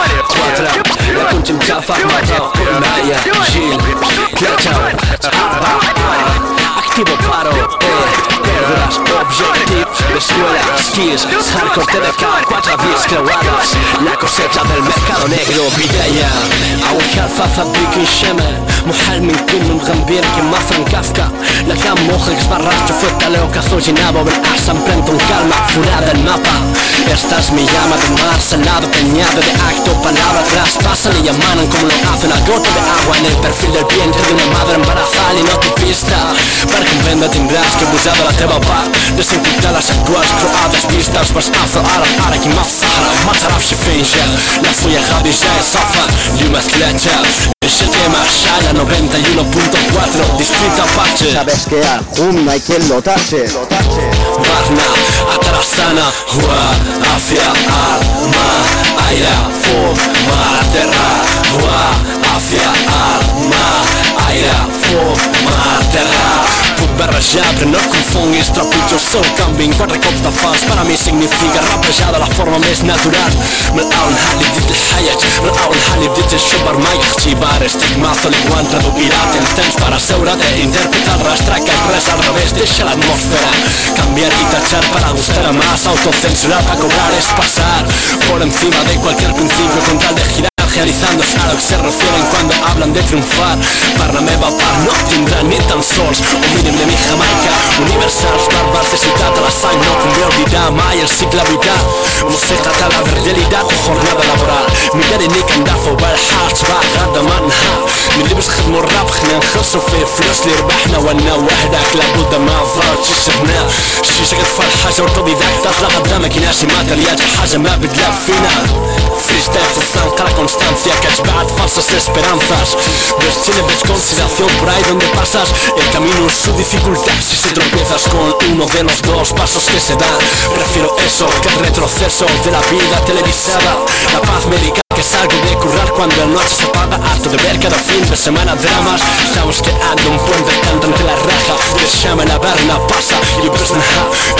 4 La consultafa Matao, Maya, Gil Clatao, Arba Activo paro, Perduras, objective Escuela, skills, hardcore TDK 4 bits creuadas La cosecha del mercado negro بداية أول كالفة فبريك الشمال محال من كل مغنبير كما فرن كافكا لا كان مخك سبررت فوت لو كazó llenado بالأحسن prendo un calma fuera del mapa Estás mi llama de mar salado peñado de acto palabra traspasan y emanan como lo hace una gota de agua en el perfil del vientre de una madre embarazada y no te pista per comprendre tindràs que posar de la teva part desencriptar les actuals croades vistes pels afro-ara qui m'afara matarà bxifenja la fulla gaudi ja és sofa llum escletxa deixa que marxar la 91.4 Distrito Apache Sabes que a Hum no hay quien lo tache Varna, Atarasana, Hua, Afia, Arma, Aire, Foc, Mar, Terra, Hua, Afia, Arma, Aire, Foc, Mar, Terra. Puc barrejar, però no et confonguis, trepitjos sol canvi en 4 cops de fals. Per a mi significa rapejar de la forma més natural. Mal'awn ħalli bdiet il-ħajja, mal'awn ħalli bdiet il-xubar ma jaħċibar. Estic mazo li quan traduirà, tens temps per asseure't e interpretar el rastre que res al revés, deixa l'atmosfera. Cambiar y tachar para gustar a más, autocensurar para cobrar es pasar por encima de cualquier principio con tal de girar. Realizándose a lo que se refieren cuando hablan de triomfar. Per la meva part no tindran ni tan sols un mínim de mi Jamaica. Universals, barbars de ciutat a la sang no convé oblidar mai el cicle vital. موسيقى la realitat o jornada laboral مداري نيك ندافعو بالحارت باغا ضمانها من اللي باش نخدمو الراب خلينا نخلصو فيه فلوس اللي ربحنا وانا وحدك لابد ما ضربت شفنا شي شغل فالحاجة وطبي ذاك طاطلة غدا ما كيناش ماتريات حاجة ما بدلا فينا freestyle con la constancia que بعد falsas esperanzas destino ves consideración por ahí donde pasas el camino es su dificultad si se tropiezas con uno de los dos pasos que se dan prefiero eso que el retroceso de la vida televisada la paz médica que salgo de currar cuando la noche se apaga harto de ver cada fin de semana dramas estamos creando un puente tanto entre la raja deixa-me la verna passa i presnar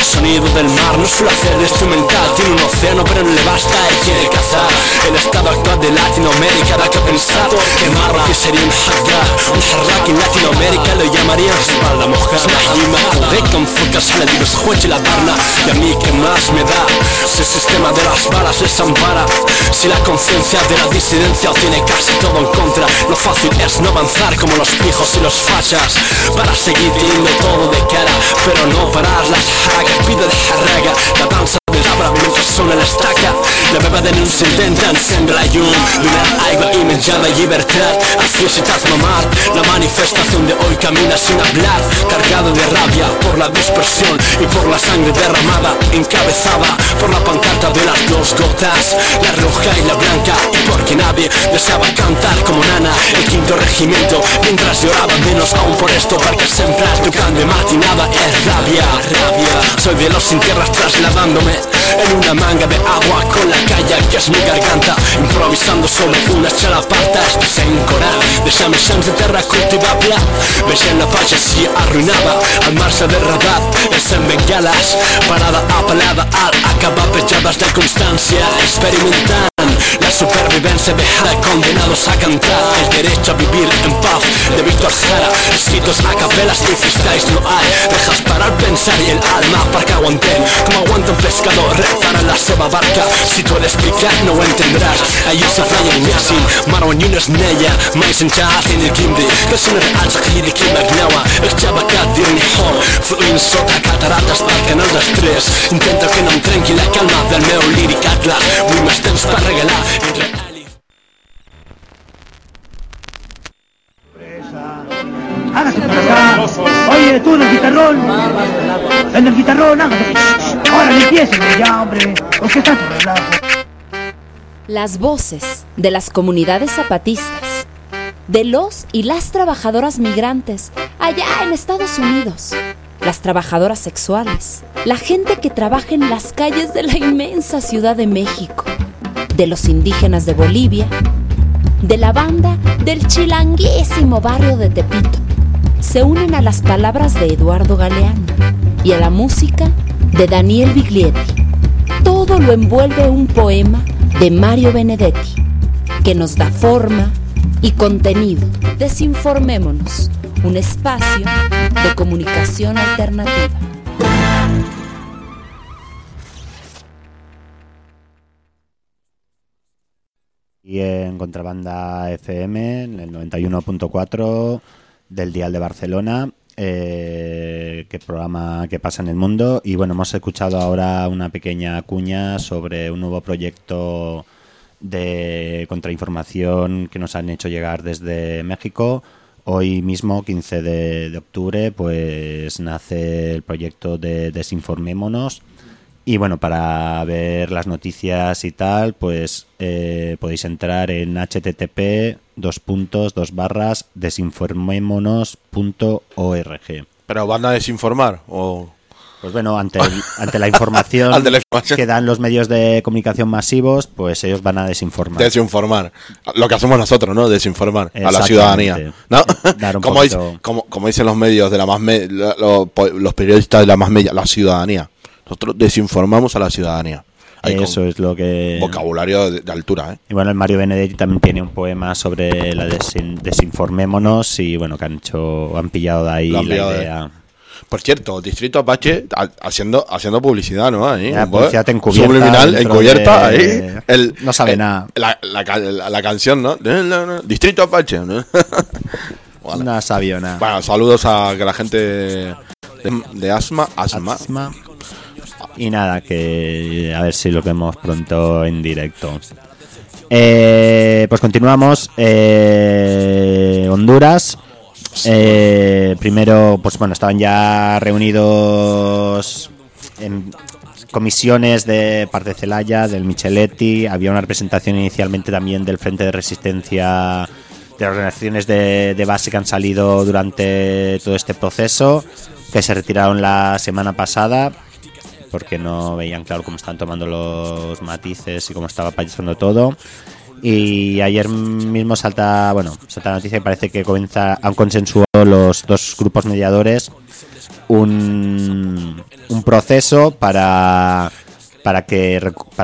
El sonido del mar no suele hacer de instrumental. Tiene un océano pero no le basta y quiere cazar. El estado actual de Latinoamérica da que pensar. Que marra que sería un harrak en Latinoamérica lo llamarían espalda mojada. Y me acordé con focas a la de los jueces y la barna. Y a mí que más me da si el sistema de las balas desampara. Si la conciencia de la disidencia tiene casi todo en contra. Lo fácil es no avanzar como los pijos y los fachas, para seguir teniendo todo de cara, pero no parar las haragas. Pide de jarraga, la danza del cabra mientras suena la estaca. La beba de no se intenta encender la llum, donar agua y me llama libertad. Así si estás mamar, la manifestación de hoy camina sin hablar, cargado de rabia por la dispersión y por la sangre derramada, encabezada por la pancarta de las dos gotas, la roja y la blanca, y porque nadie deseaba cantar como Nana, el quinto regimiento, mientras lloraba menos aún por esto, porque siempre tocando de matinada es rabia, rabia. Soy de los sin tierras trasladándome en una manga de agua con la calle que es mi garganta, improvisando sobre una chalaparta. Esto se encorar, deixa'me chance de terra cultivable. Veient la palla si arruïnava al marge del rabat, és en bengalas, parada apelada al acabar pejadas de constancia, experimentant la supervivencia de Jara, condenados a cantar el derecho a vivir en paz de Víctor Jara, escritos a capelas y freestyles no hay. Dejas parar pensar y el alma para que aguanten, como aguanta un pescador repara la seva barca. Si tú eres explicar no ho entenderàs. Ahir se feia Messi, Marwan Younes neia mai sense atin el quimri, que són reals aquí de qui magnaua echava cap dir-ne hor, fluint sota catarates pel canal d'estrès. Intento que no em trenqui la calma del meu líric atlas, vull més temps per regalar entre hágase para acá. Oye, tú en el guitarrón. En el guitarrón, hágase. Ahora empiecen ya, hombre. ¿Por qué tanto relajo? Las voces de las comunidades zapatistas, de los y las trabajadoras migrantes allá en Estados Unidos, las trabajadoras sexuales, la gente que trabaja en las calles de la inmensa Ciudad de México, de los indígenas de Bolivia, de la banda del chilanguísimo barrio de Tepito, se unen a las palabras de Eduardo Galeano y a la música de Daniel Biglietti. Todo lo envuelve un poema de Mario Benedetti, que nos da forma y contenido. Desinformémonos, un espacio de comunicación alternativa. Y en Contrabanda FM, en el 91.4 del Dial de Barcelona, qué programa que pasa en el mundo. Y bueno, hemos escuchado ahora una pequeña cuña sobre un nuevo proyecto de contrainformación que nos han hecho llegar desde México. Hoy mismo, 15 de octubre, pues nace el proyecto de Desinformémonos. Y bueno, para ver las noticias y tal, pues podéis entrar en http://desinformémonos.org. ¿Pero van a desinformar o...? Pues bueno, ante la información que dan los medios de comunicación masivos, pues ellos van a desinformar. Desinformar. Lo que hacemos nosotros, ¿no? Desinformar a la ciudadanía, ¿no? Como dicen los medios de la más los periodistas de la más media, la ciudadanía. Nosotros desinformamos a la ciudadanía. Eso es lo que... Vocabulario de altura, ¿eh? Y bueno, el Mario Benedetti también tiene un poema sobre la desinformémonos y bueno, que han pillado de ahí la idea. Por cierto, Distrito Apache haciendo publicidad, ¿no? Ahí, publicidad encubierta. Subliminal, encubierta, ahí. No sabe nada. La canción, ¿no? Distrito Apache, ¿no? Bueno. No sabía nada. Bueno, saludos a la gente de Asma. Y nada, que a ver si lo vemos pronto en directo. Pues continuamos. Honduras. Primero, pues bueno, estaban ya reunidos en comisiones de parte de Celaya, del Micheletti. Había una representación inicialmente también del Frente de Resistencia, de las organizaciones de base que han salido durante todo este proceso, que se retiraron la semana pasada porque no veían claro cómo están tomando los matices y cómo estaba pasando todo. Y ayer mismo salta la noticia que parece que han consensuado los dos grupos mediadores un un proceso para que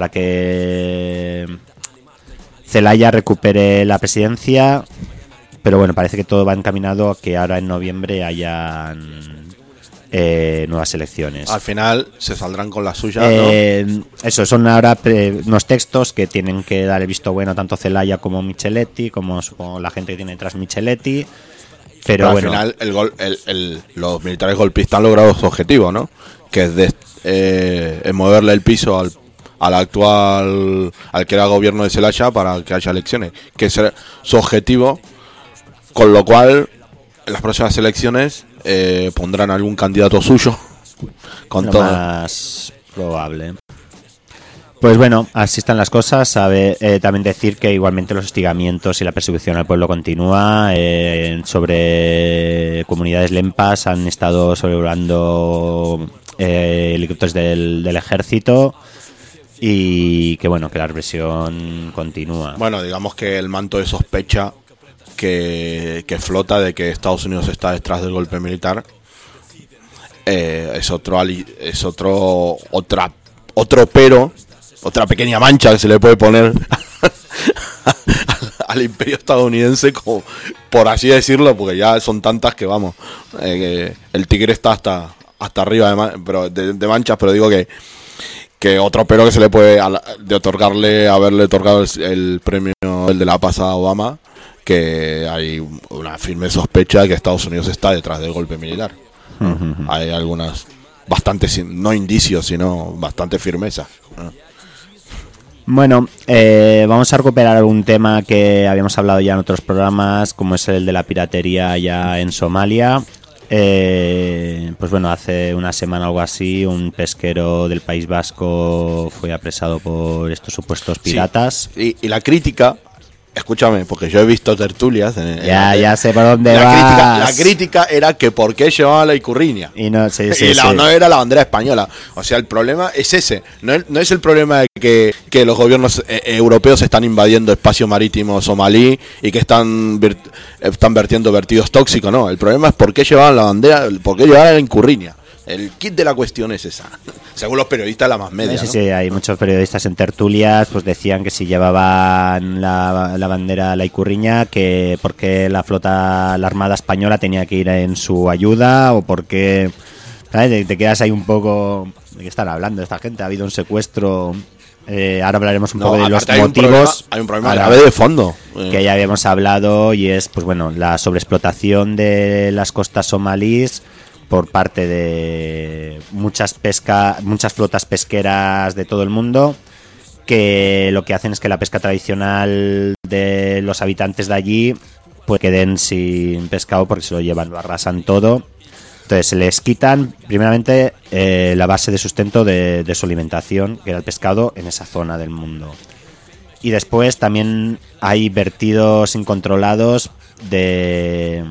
Zelaya recupere la presidencia, pero bueno, parece que todo va encaminado a que ahora en noviembre hayan nuevas elecciones. Al final se saldrán con la suya, ¿no? Eso, son ahora unos textos que tienen que dar el visto bueno tanto Zelaya como Micheletti, como supongo la gente que tiene detrás Micheletti. Pero bueno, al final los militares golpistas han logrado su objetivo, ¿no? Que es moverle el piso al actual, al que era gobierno de Zelaya para que haya elecciones, que es su objetivo, con lo cual en las próximas elecciones pondrán algún candidato suyo con lo todo más probable. Pues bueno, así están las cosas. También decir que igualmente los hostigamientos y la persecución al pueblo continúa. Sobre comunidades lempas han estado sobrevolando helicópteros del ejército y que bueno, que la represión continúa. Bueno, digamos que el manto de sospecha que flota de que Estados Unidos está detrás del golpe militar es otro pero, otra pequeña mancha que se le puede poner al imperio estadounidense, como, por así decirlo, porque ya son tantas que vamos, el tigre está hasta arriba de manchas, pero digo que otro pero que se le puede haberle otorgado el premio de la paz a Obama, que hay una firme sospecha de que Estados Unidos está detrás del golpe militar. Hay algunas bastantes, no indicios, sino bastante firmeza. Bueno, vamos a recuperar algún tema que habíamos hablado ya en otros programas, como es el de la piratería ya en Somalia. Pues bueno, hace una semana o algo así, un pesquero del País Vasco fue apresado por estos supuestos piratas. Sí, y la crítica, escúchame, porque yo he visto tertulias. Ya sé por dónde vas. La crítica era que por qué llevaba la icurriña. Y no, no era la bandera española. O sea, el problema es ese. No es el problema de que los gobiernos europeos están invadiendo espacio marítimo somalí y que están vertiendo vertidos tóxicos. No, el problema es por qué llevaban la bandera, por qué llevaban la icurriña. El kit de la cuestión es esa. Según los periodistas, la más media, ¿no? Sí, hay muchos periodistas en tertulias, pues decían que si llevaban la bandera la icurriña, que porque la Armada Española tenía que ir en su ayuda, o porque, ¿sabes? Te quedas ahí un poco. ¿De qué están hablando esta gente? Ha habido un secuestro. Ahora hablaremos un poco de los motivos. Hay un problema grave de fondo. Que ya habíamos hablado, y es, pues bueno, la sobreexplotación de las costas somalíes por parte de muchas flotas pesqueras de todo el mundo, que lo que hacen es que la pesca tradicional de los habitantes de allí pues queden sin pescado porque se lo llevan, lo arrasan todo. Entonces se les quitan primeramente la base de sustento de su alimentación, que era el pescado en esa zona del mundo. Y después también hay vertidos incontrolados de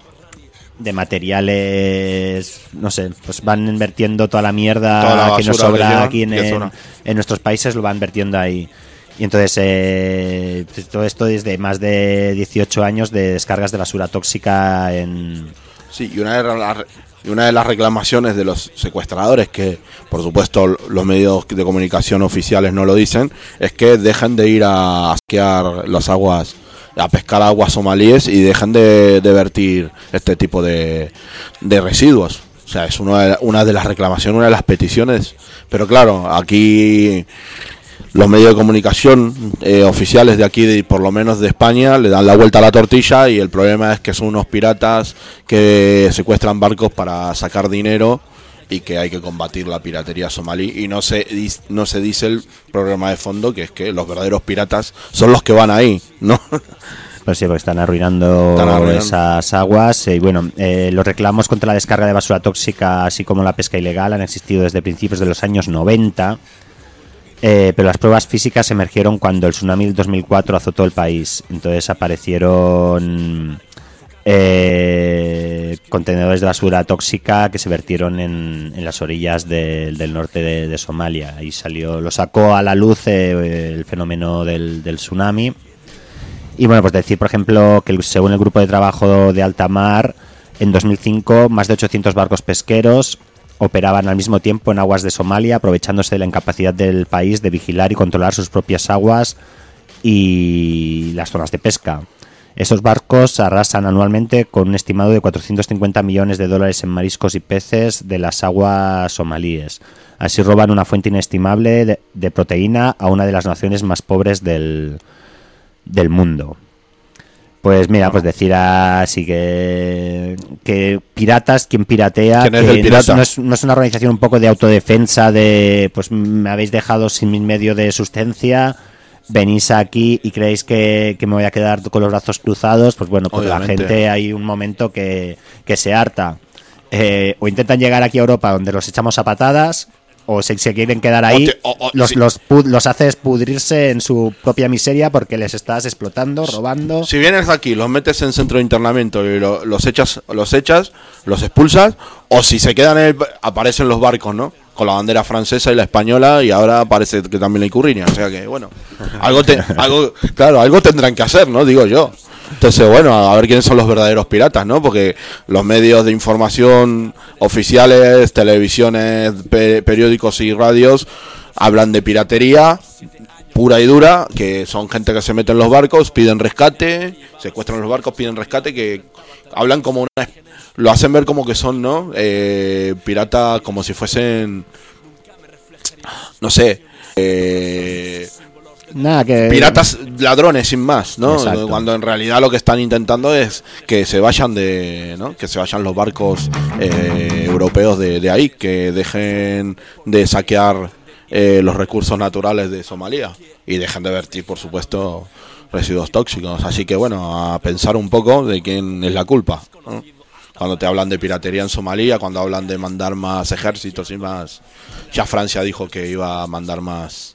materiales, no sé, pues van vertiendo toda la mierda que nos sobra aquí en nuestros países, lo van vertiendo ahí. Y entonces todo esto desde más de 18 años de descargas de basura tóxica en... Sí, y una de las reclamaciones de los secuestradores, que por supuesto los medios de comunicación oficiales no lo dicen, es que dejen de ir a asquear las aguas, a pescar aguas somalíes, y dejan de vertir este tipo de residuos. O sea, es una de las reclamaciones, una de las peticiones. Pero claro, aquí los medios de comunicación oficiales de aquí, por lo menos de España, le dan la vuelta a la tortilla, y el problema es que son unos piratas que secuestran barcos para sacar dinero, y que hay que combatir la piratería somalí, y no se dice el programa de fondo, que es que los verdaderos piratas son los que van ahí, ¿no? Pues sí, porque están arruinando esas aguas. Y bueno, los reclamos contra la descarga de basura tóxica, así como la pesca ilegal, han existido desde principios de los años 90, pero las pruebas físicas emergieron cuando el tsunami del 2004 azotó el país. Entonces aparecieron contenedores de basura tóxica que se vertieron en las orillas del norte de Somalia. Ahí lo sacó a la luz el fenómeno del tsunami. Y bueno, pues decir, por ejemplo, que según el grupo de trabajo de alta mar, en 2005 más de 800 barcos pesqueros operaban al mismo tiempo en aguas de Somalia, aprovechándose de la incapacidad del país de vigilar y controlar sus propias aguas y las zonas de pesca. Esos barcos arrasan anualmente con un estimado de 450 millones de dólares en mariscos y peces de las aguas somalíes. Así roban una fuente inestimable de proteína a una de las naciones más pobres del mundo. Pues mira, pues decir así que piratas, quien piratea, ¿quién es que el pirata? no es una organización un poco de autodefensa, de pues me habéis dejado sin mi medio de subsistencia, venís aquí y creéis que me voy a quedar con los brazos cruzados. Pues bueno, pues Obviamente. la gente hay un momento que se harta. O intentan llegar aquí a Europa, donde los echamos a patadas, o se quieren quedar ahí, los haces pudrirse en su propia miseria porque les estás explotando, robando. Si vienes aquí, los metes en centro de internamiento y los echas, los expulsas, o si se quedan aparecen los barcos, ¿no? Con la bandera francesa y la española, y ahora parece que también la icurriña. O sea que, bueno, algo tendrán que hacer, ¿no? Digo yo. Entonces, bueno, a ver quiénes son los verdaderos piratas, ¿no? Porque los medios de información oficiales, televisiones, periódicos y radios hablan de piratería pura y dura, que son gente que se mete en los barcos, piden rescate, secuestran los barcos, piden rescate, que hablan como lo hacen ver como que son, ¿no? Piratas, como si fuesen, no sé, piratas ladrones sin más, ¿no? Exacto. Cuando en realidad lo que están intentando es que se vayan que se vayan los barcos europeos de ahí, que dejen de saquear los recursos naturales de Somalia y dejen de vertir, por supuesto, residuos tóxicos. Así que bueno, a pensar un poco de quién es la culpa, ¿no? Cuando te hablan de piratería en Somalia, cuando hablan de mandar más ejércitos y más, ya Francia dijo que iba a mandar más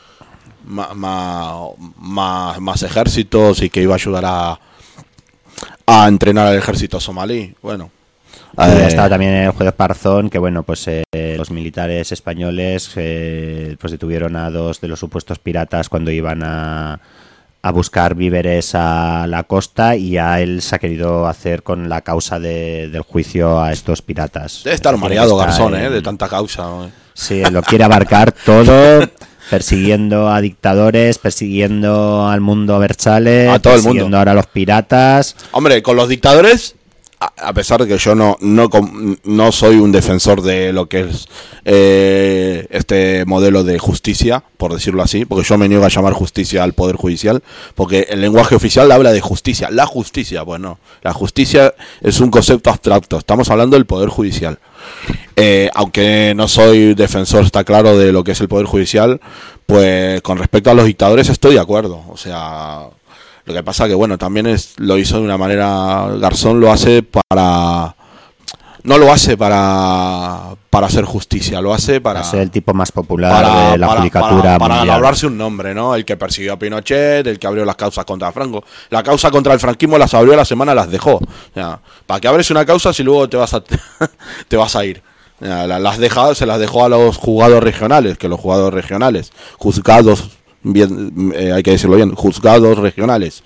ejércitos y que iba a ayudar a entrenar al ejército somalí. Bueno, estaba también el juez Parzón, que bueno, pues los militares españoles pues detuvieron a 2 de los supuestos piratas cuando iban a buscar víveres a la costa, y a él se ha querido hacer con la causa del juicio a estos piratas. Debe estar mareado Garzón, de tanta causa. Sí, lo quiere abarcar todo, persiguiendo a dictadores, persiguiendo al mundo Berchale, a todo el persiguiendo mundo. ahora a los piratas. Hombre, con los dictadores, a pesar de que yo no soy un defensor de lo que es este modelo de justicia, por decirlo así, porque yo me niego a llamar justicia al Poder Judicial, porque el lenguaje oficial habla de justicia. La justicia, pues no. La justicia es un concepto abstracto. Estamos hablando del Poder Judicial. Aunque no soy defensor, está claro, de lo que es el Poder Judicial, pues con respecto a los dictadores estoy de acuerdo. O sea, lo que pasa que, bueno, también lo hizo de una manera, Garzón lo hace no lo hace para hacer justicia, lo hace para ser el tipo más popular de la judicatura para mundial. labrarse un nombre, ¿no? El que persiguió a Pinochet, el que abrió las causas contra Franco. La causa contra el franquismo las abrió a la semana, las dejó. O sea, ¿para qué abres una causa si luego te vas a ir? Se las dejó a los juzgados regionales, que los juzgados regionales, juzgados, bien, hay que decirlo bien, juzgados regionales,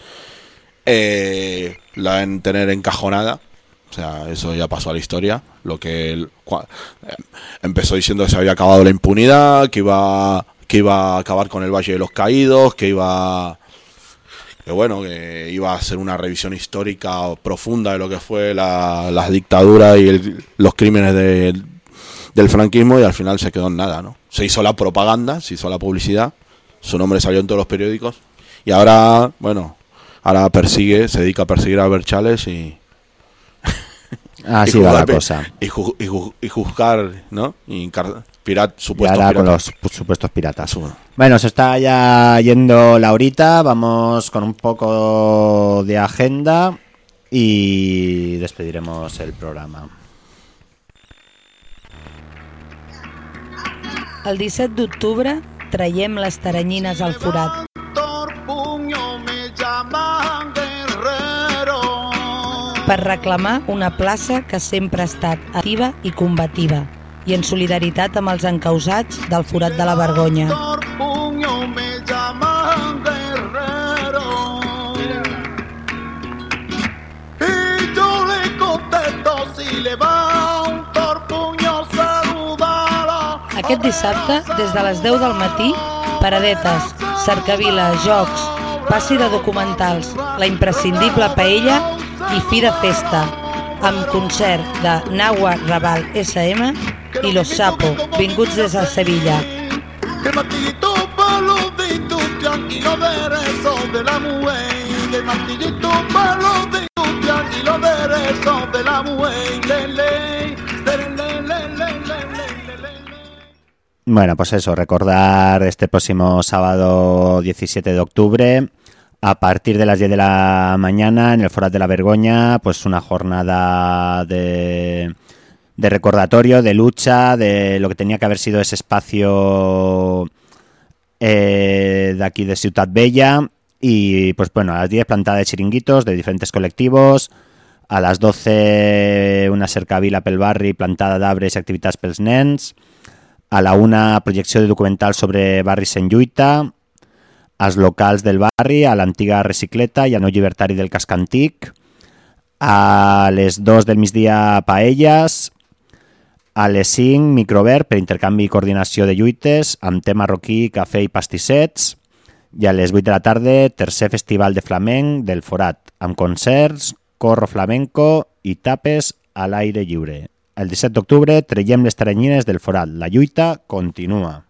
la deben tener encajonada. O sea, eso ya pasó a la historia. Lo que empezó diciendo que se había acabado la impunidad, que iba a acabar con el Valle de los Caídos, que iba a hacer una revisión histórica profunda de lo que fue la dictadura y los crímenes del franquismo, y al final se quedó en nada, ¿no? Se hizo la propaganda, se hizo la publicidad, su nombre salió en todos los periódicos, y ahora, bueno, se dedica a perseguir a Berchales y así va la cosa. Y juzgar, ¿no? Y supuestos ahora piratas. con los supuestos piratas. Bueno, se está ya yendo la horita. Vamos con un poco de agenda y despediremos el programa. El 17 d'octubre traiem les taranyines al forat. Per reclamar una plaça que sempre ha estat activa i combativa i en solidaritat amb els encausats del forat de la Vergonya. Y yo le contesto si le va un torpuño, Aquest dissabte, des de les 10 del matí, paradetes, cercavila, jocs, passi de documentals, la imprescindible paella i fi de festa, amb concert de Nahua Raval SM i Los Sapo, vinguts des de Sevilla. El martillito para los deditos, tranquilo derechos de la mujer. El martillito para los deditos, tranquilo derechos de la mujer. Bueno, pues eso, recordar este próximo sábado 17 de octubre, a partir de las 10 de la mañana, en el Forat de la Vergoña, pues una jornada de recordatorio, de lucha, de lo que tenía que haber sido ese espacio de aquí de Ciutat Vella. Y pues bueno, a las 10 plantada de chiringuitos de diferentes colectivos, a las 12 una cercavila pel barri plantada d'arbres i activitats pels nens, a la 1 projecció de documental sobre barris en lluita, als locals del barri, a l'antiga recicleta i al nou llibertari del casc antic, a les 2 del migdia paelles, a les 5 microvert per intercanvi i coordinació de lluites amb te marroquí, cafè i pastissets, i a les 8 de la tarda tercer festival de flamenc del Forat, amb concerts, corro flamenco i tapes a l'aire lliure. El 17 d'octubre traiem les taranyines del Forat. La lluita continua.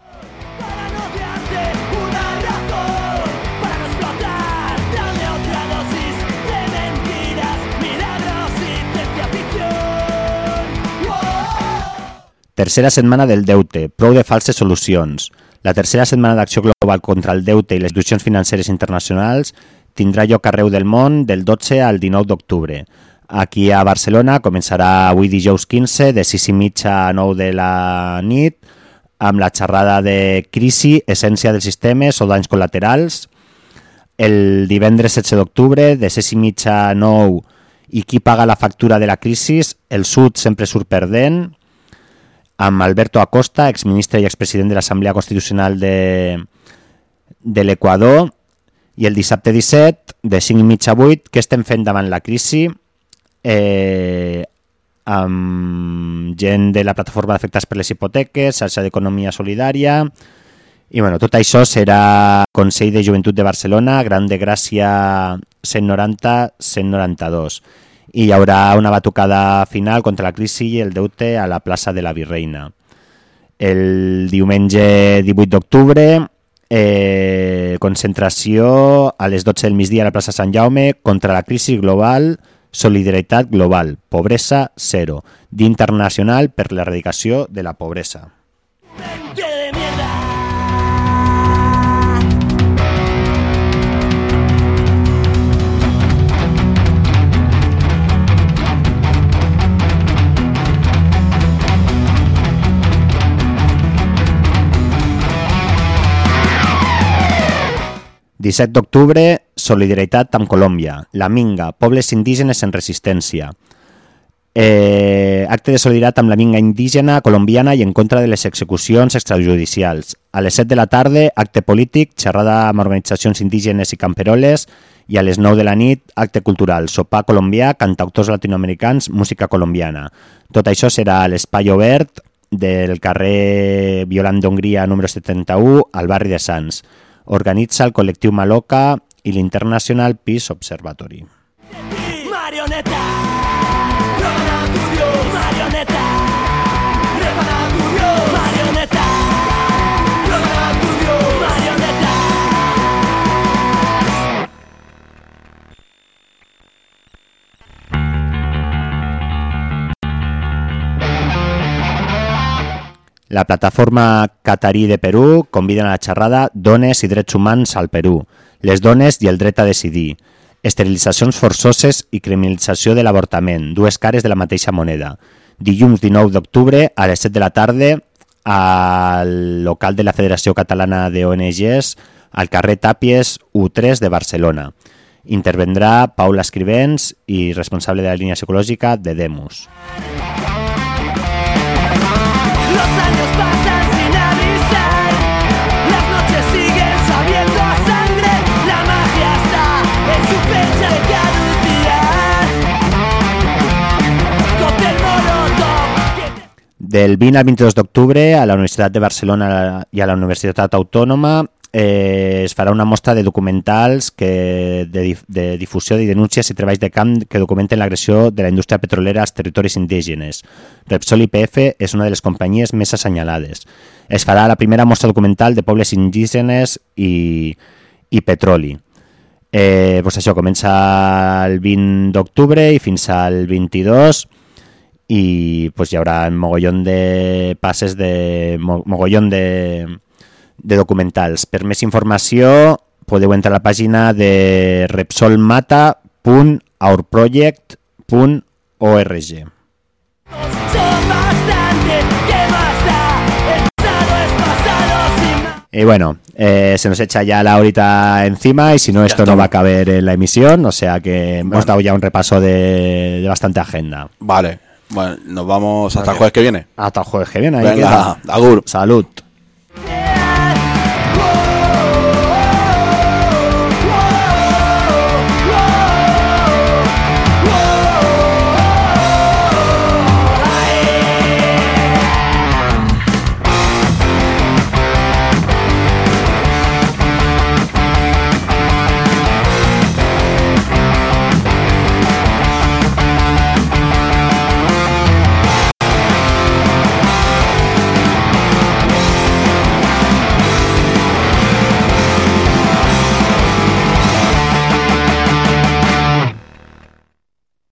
Tercera setmana del deute, prou de falses solucions. La tercera setmana d'acció global contra el deute i les institucions financeres internacionals tindrà lloc arreu del món del 12 al 19 d'octubre. Aquí a Barcelona començarà avui dijous 15 de 6:30 a 9 de la nit amb la xerrada de crisi, essència dels sistemes o danys col·laterals. El divendres 16 d'octubre de 6:30 a 9 i qui paga la factura de la crisi, el sud sempre surt perdent, amb Alberto Acosta, exministre i expresident de l'Assemblea Constitucional de l'Equador, i el dissabte 17 de 5:30 a 8 què estem fent davant la crisi, amb gent de la plataforma d'afectats per les hipoteques, xarxa d'economia solidària, i bueno, tot això serà Consell de Joventut de Barcelona, Gran de Gràcia 190-192, i hi haurà una batucada final contra la crisi i el deute a la plaça de la Virreina. El diumenge 18 d'octubre, concentració a les 12 del migdia a la plaça Sant Jaume contra la crisi global, solidaritat global, pobresa zero, Dia Internacional per l'Erradicació de la Pobresa. El 17 d'octubre, solidaritat amb Colòmbia. La Minga, pobles indígenes en resistència. Acte de solidaritat amb la Minga indígena colombiana i en contra de les execucions extrajudicials. A les 7 de la tarda, acte polític, xerrada amb organitzacions indígenes i camperoles, i a les 9 de la nit, acte cultural, sopar colombià, cantautors latinoamericans, música colombiana. Tot això serà a l'espai obert del carrer Violant d'Hongria número 71 al barri de Sants. Organitza el col·lectiu Maloca i l'International Peace Observatory. Marioneta, roba tu Dios, marioneta, roba tu Dios, marioneta, roba tu Dios, marioneta. La plataforma Catarí de Perú conviden a la xerrada Dones i drets humans al Perú, les dones i el dret a decidir, esterilitzacions forçoses i criminalització de l'avortament, dues cares de la mateixa moneda. Dilluns 19 d'octubre a les 7 de la tarda al local de la Federació Catalana d'ONGs al carrer Tàpies U3 de Barcelona. Intervendrà Paula Escrivents i responsable de la línia psicològica de Demus. Los años pasan sin avisar, las noches siguen sabiendo a sangre, la magia está en su fecha de caducidad. Cóctel Molotov. del 20 al 22 d'octubre a la Universitat de Barcelona i a la Universitat Autònoma es farà una mostra de documentals de difusió i denúncies i treballs de camp que documenten l'agressió de la indústria petrolera als territoris indígenes. Repsol YPF és una de les companyies més assenyalades. Es farà la primera mostra documental de pobles indígenes i petroli. Pues això comença el 20 d'octubre i fins al 22 i pues hi haurà un mogollon de passes mogollon de documentals. Per més informació podeu entrar a la pàgina de repsolmata.ourproject.org. Y bueno, se nos echa ya la horita encima y si no, esto no va a caber en la emisión, o sea que hemos dado ya un repaso de bastante agenda. Vale, bueno, nos vamos hasta el jueves que viene. Hasta el jueves que viene. Venga, agur. Salud.